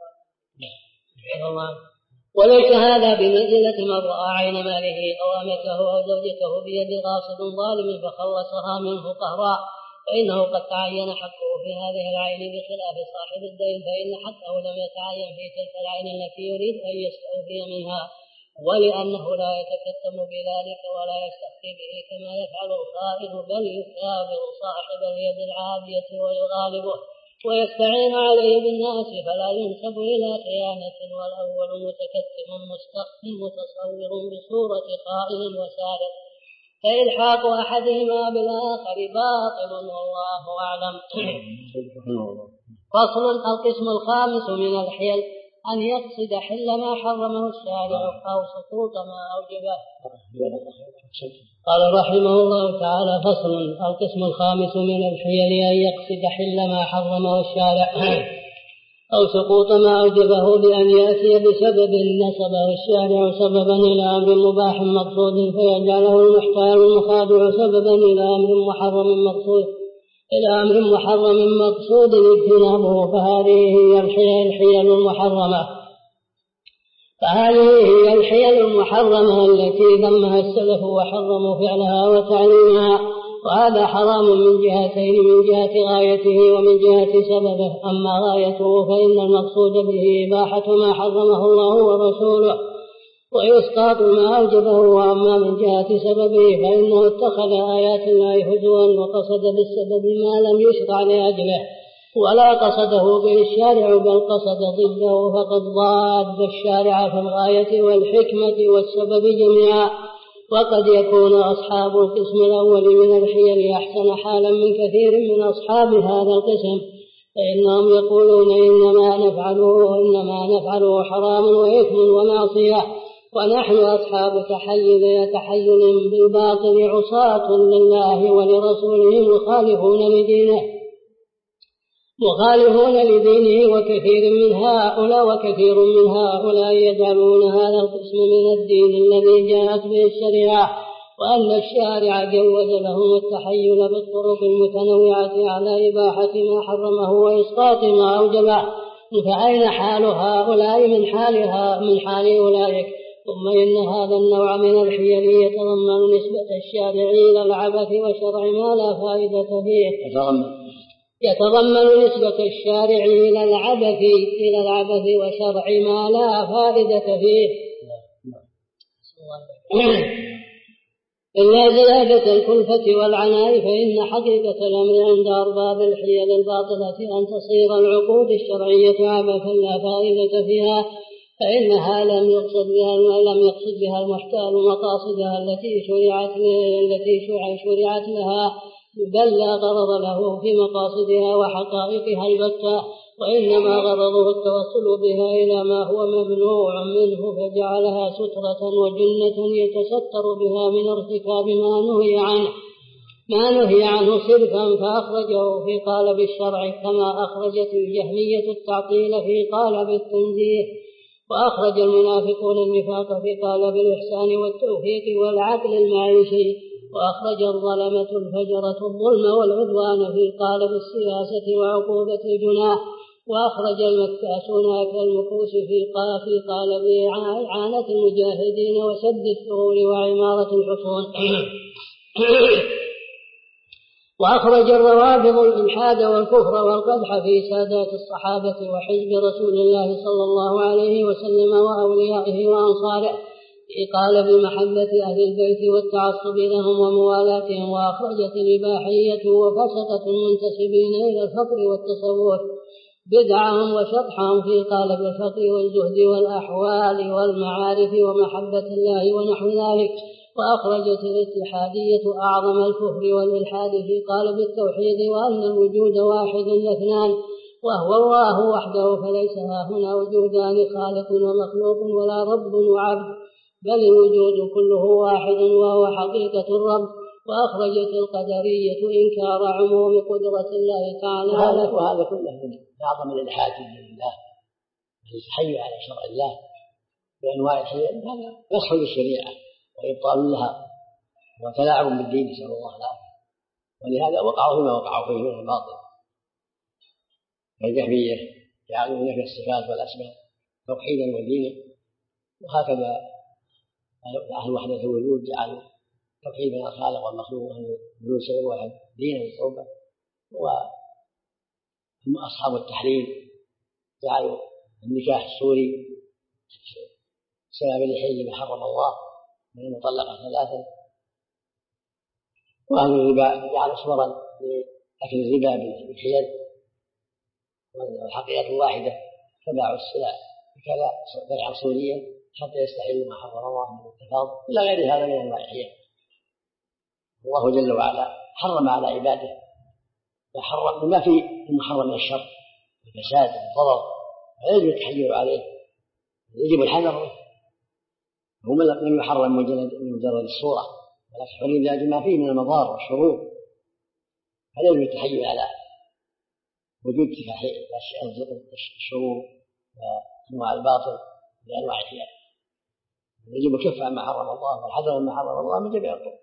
وليس هذا بمنزلة من رأى عين ماله أو أمته أو زوجته بيد غاصب ظالم فخلصها منه قهرا، فإنه قد تعين حقه في هذه العين بخلاف صاحب الدين، فإن حقه لم يتعين في تلك العين التي يريد أن يستوفي منها، ولأنه لا يتكتم بذلك ولا يستخفي به كما يفعل الخائن، بل يكابر صاحب اليد العادية ويغالبه ويستعين عليه بالناس فلا ينسب إلى خيانة، والأول متكتم مستخف متصور بصورة خائن وسارق، فإلحاق أحدهما بالآخر باطل والله أعلم. فصل. القسم الخامس من الحيل أن يقصد حل ما حرمه الشارع أو سقوط ما أوجبه. قال رحمه الله تعالى: فصل. القسم الخامس من الحيل أن يقصد حل ما حرمه الشارع أو سقوط ما أوجبه بأن يأتي بسبب نصبه الشارع سببا إلى أمر مباح مقصود فيجعله المحتال المخادع سببا إلى أمر محرم مقصود اجتنابه، فهذه هي الحيل المحرمة التي ذمها السلف وحرموا فعلها وتعليمها، وهذا حرام من جهتين: من جهة غايته ومن جهة سببه. أما غايته فإن المقصود به إباحة ما حرمه الله ورسوله وإسقاط ما أوجبه، وأما من جهة سببه فإنه اتخذ آيات الله هزوا وقصد بالسبب ما لم يشرع لأجله ولا قصده به الشارع بل قصد ضده، فقد ضاد الشارع في الغاية والحكمة والسبب جميعا. وقد يكون أصحاب القسم الأول من الحيل أحسن حالا من كثير من أصحاب هذا القسم، فإنهم يقولون إنما نفعله حرام وإثم ومعصية، ونحن أصحاب تحيل بالباطل عصاة لله ولرسوله مخالفون لدينه، وكثير من هؤلاء يجعلون هذا القسم من الدين الذي جاءت به الشريعة، وأن الشارع جوز لهم التحيل بالطرق المتنوعة على إباحة ما حرمه وإسقاط ما أوجبه، فأين حال هؤلاء من حال أولئك؟ ثم إن هذا النوع من الحيل يتضمن نسبة الشارع إلى العبث وشرع ما لا فائدة فيه. يتضمن نسبة الشارع إلى العبث وشرع ما لا فائدة فيه إلا زيادة الكلفة والعناء، فإن حقيقة الأمر عند أرباب الحيل الباطلة أن تصير العقود الشرعية عبثا لا فائدة فيها، فإنها لم يقصد بها المحتال مقاصدها التي شرعت لها، بل لا غرض له في مقاصدها وحقائقها البتة، وإنما غرضه التوصل بها إلى ما هو ممنوع منه، فجعلها سترة وجنة يتستر بها من ارتكاب ما نهي عنه صرفا، فأخرجه في قالب الشرع كما أخرجت الجهمية التعطيل في قالب التنزيه، وأخرج المنافقون النفاق في قالب الإحسان والتوفيق والعدل المعيشي، وأخرج الظلمة الفجرة الظلم والعدوان في قالب السياسة وعقوبة الجناح، وأخرج المكاسون أكل المكوس في قالب إعانة المجاهدين وسد الثغور وعمارة الحصون، وأخرج الروافض الإلحاد والكفر والقدح في سادات الصحابة وحزب رسول الله صلى الله عليه وسلم وأوليائه وأنصاره في قالب محبة أهل البيت والتعصب لهم وموالاتهم، وأخرجت الإباحية وفسقة المنتسبين إلى الفقر والتصوف بدعهم وشطحهم في قالب الفقر والزهد والأحوال والمعارف ومحبة الله ونحو ذلك، وأخرجت الاتحادية أعظم الكفر والإلحاد في قالب التوحيد، وأن الوجود واحد لاثنان وهو الله وحده، فليس هنا وجودان خالق ومخلوق ولا رب وعبد، بل الوجود كله واحد وهو حقيقة الرب، وأخرجت القدرية إنكار عموم قدرة الله تعالى. وهذا كله من أعظم الإلحاد لله، التحيل على شرع الله بأنواع الحيل، هذا نسخ للشريعة وإبطال لها وتلاعب بالدين، نسأل الله العافية. ولهذا وقعوا فيما وقعوا فيه من الباطل. الجهمية يعلمون في الصفات والأسماء توحيدا ودينا، وهكذا أهل وحدة الوجود جعلوا توحيد بين الخالق والمخلوق أهل الوجود شيء واحد دينا وتوبة. وأصحاب التحليل جعلوا النكاح السوري سبب الحل ما حرم الله من المطلقة ثلاثة. وأهل الربا جعلوا صورا لأكل الربا بالحيل، والحقيقة واحدة، فباعوا السلع بكذا بيعا سوريا حتى يستحلوا ما حرم الله من التفاضل إلى غير هذا من أنواع الحيل. الله جل وعلا حرم على عباده ما حرم بما فيه المحرم من الشر والفساد والضرر، ويجب التحيل عليه، يجب الحذر. هم لم يحرم مجرد الصورة، ولكن حرم لأجل ما فيه من المضار والشرور، فيجب التحيل على وجود الشرور وأنواع الباطل بأنواع الحيل. يجب الكف عما حرم الله والحذر مما حرم الله من جميع الطرق.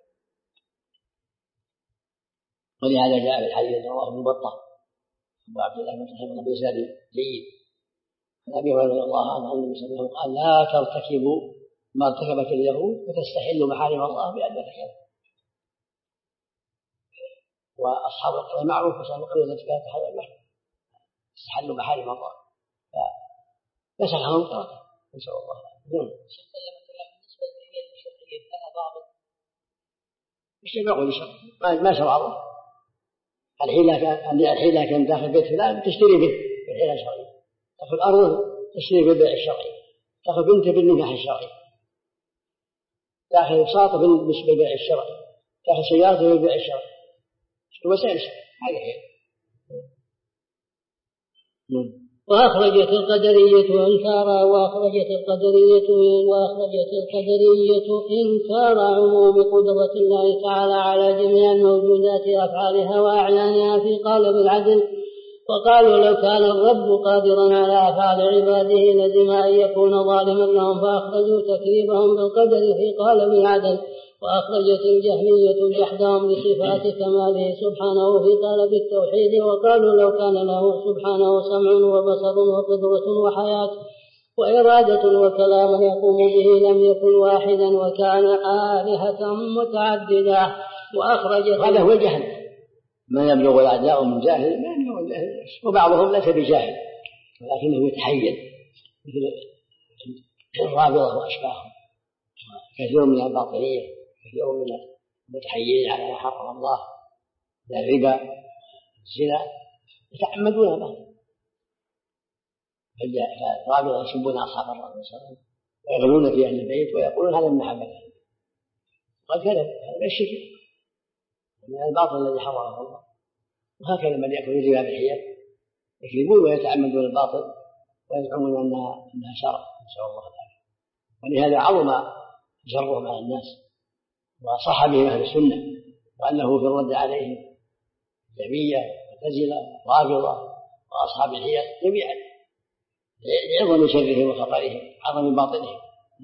ولهذا جاء في الحديث رواه ابن بطة أبو عبد الله بن صحيح بإسناد جيد عن أبي هريرة رضي الله عنه أن النبي صلى الله عليه وسلم قال: لا ترتكبوا ما ارتكبت اليهود فتستحلوا محارم الله بأدنى الحيل. وأصحاب القرى معروف وصحاب القرى التي كانت تحل المحرم استحلوا محارم الله فنسخهم تركه، نسأل الله العافية. مش يقول ما شرع الله. الحيلة كان داخل بيت فلان تشتري به بالحيلة الشرعية، تأخذ أرض تشتري بالبيع الشرعي، تأخذ بنت بالنكاح الشرعي، تأخذ بساطة بالبيع الشرعي، تأخذ سيارة بالبيع الشرعي، وسائل الشرعي. هذه هي. وأخرجت القدرية إنكار عموم قدرة الله تعالى على جميع الموجودات أفعالها وأعيانها في قالب العدل، وقالوا لو كان الرب قادرا على أفعال عباده لزم أن يكون ظالما لهم، فأخرجوا تكذيبهم بالقدر في قالب العدل. وأخرجت الجهمية جحدهم لصفات كماله سبحانه في قالب التوحيد، وقالوا لو كان له سبحانه سمع وبصر وقدرة وحياة وإرادة وكلام يقوم به لم يكن واحدا وكان آلهة متعددة. وأخرجت هذا هو الجهل، ما يبلغ الأعداء من جاهل ما يبلغ الجاهل، وبعضهم ليس بجاهل ولكنه يتحيل مثل الرافضة وأشباههم، كثير من الباطنية، كثير من المتحيلين على ما حرم الله من الربا الزنا يتعمدون به. فالرافضة يسبون أصحاب الرسول صلى الله عليه وسلم ويغلون في أهل البيت ويقولون هذا من محبة الله، قد كذب، هذا الشرك من الباطل الذي حرمه الله. وهكذا من يأكل الربا بالحيل يكذبون ويتعمدون الباطل ويزعمون أنها شرع، نسأل الله العافية. ولهذا عظم شرهم على الناس وصح بهم أهل السنة، وأنه في الرد عليهم جميع معتزلة رافضة وأصحاب الحيل جميعا لعظم شرهم وخطرهم، عظم باطلهم.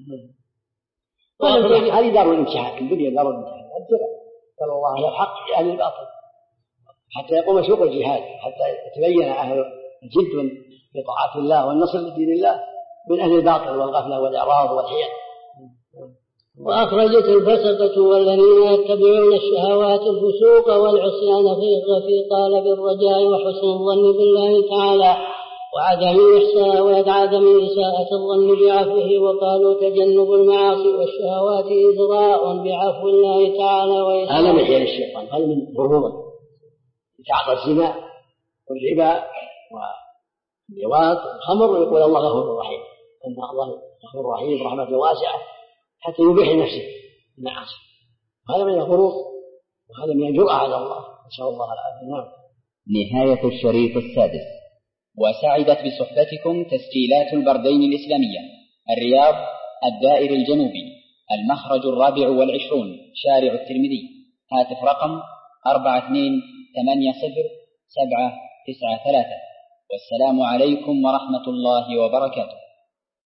هذه دار الامتحان، الدنيا دار الامتحان، قال الله على الحق لأهل الباطل حتى يقوم سوق الجهاد، حتى يتبين أهل الجد بطاعة الله والنصر لدين الله من أهل الباطل والغفلة والإعراض والحيل. وأخرجت الفسقة والذين يتبعون الشهوات الفسوق والعصيان في قالب الرجاء وحسن الظن بالله تعالى وعدم إساءة الظن بعفوه، وقالوا تجنب المعاصي والشهوات إزراء بعفو الله تعالى وإساءة. هذا من حيل الشيطان، هذا من ظهوره تعاطى الزنا والربا واللواط والخمر ويقول الله غفور رحيم، أن الله غفور رحيم برحمته واسعة حتى يبيح لنفسه المعاصي. هذا من الغرور وهذا من الجرأة على الله، نسأل الله العافية. نهاية الشريط السادس. وسعدت بصحبتكم تسجيلات البردين الإسلامية، الرياض، الدائر الجنوبي، المخرج 24 شارع الترمذي، هاتف رقم 42807993. والسلام عليكم ورحمة الله وبركاته.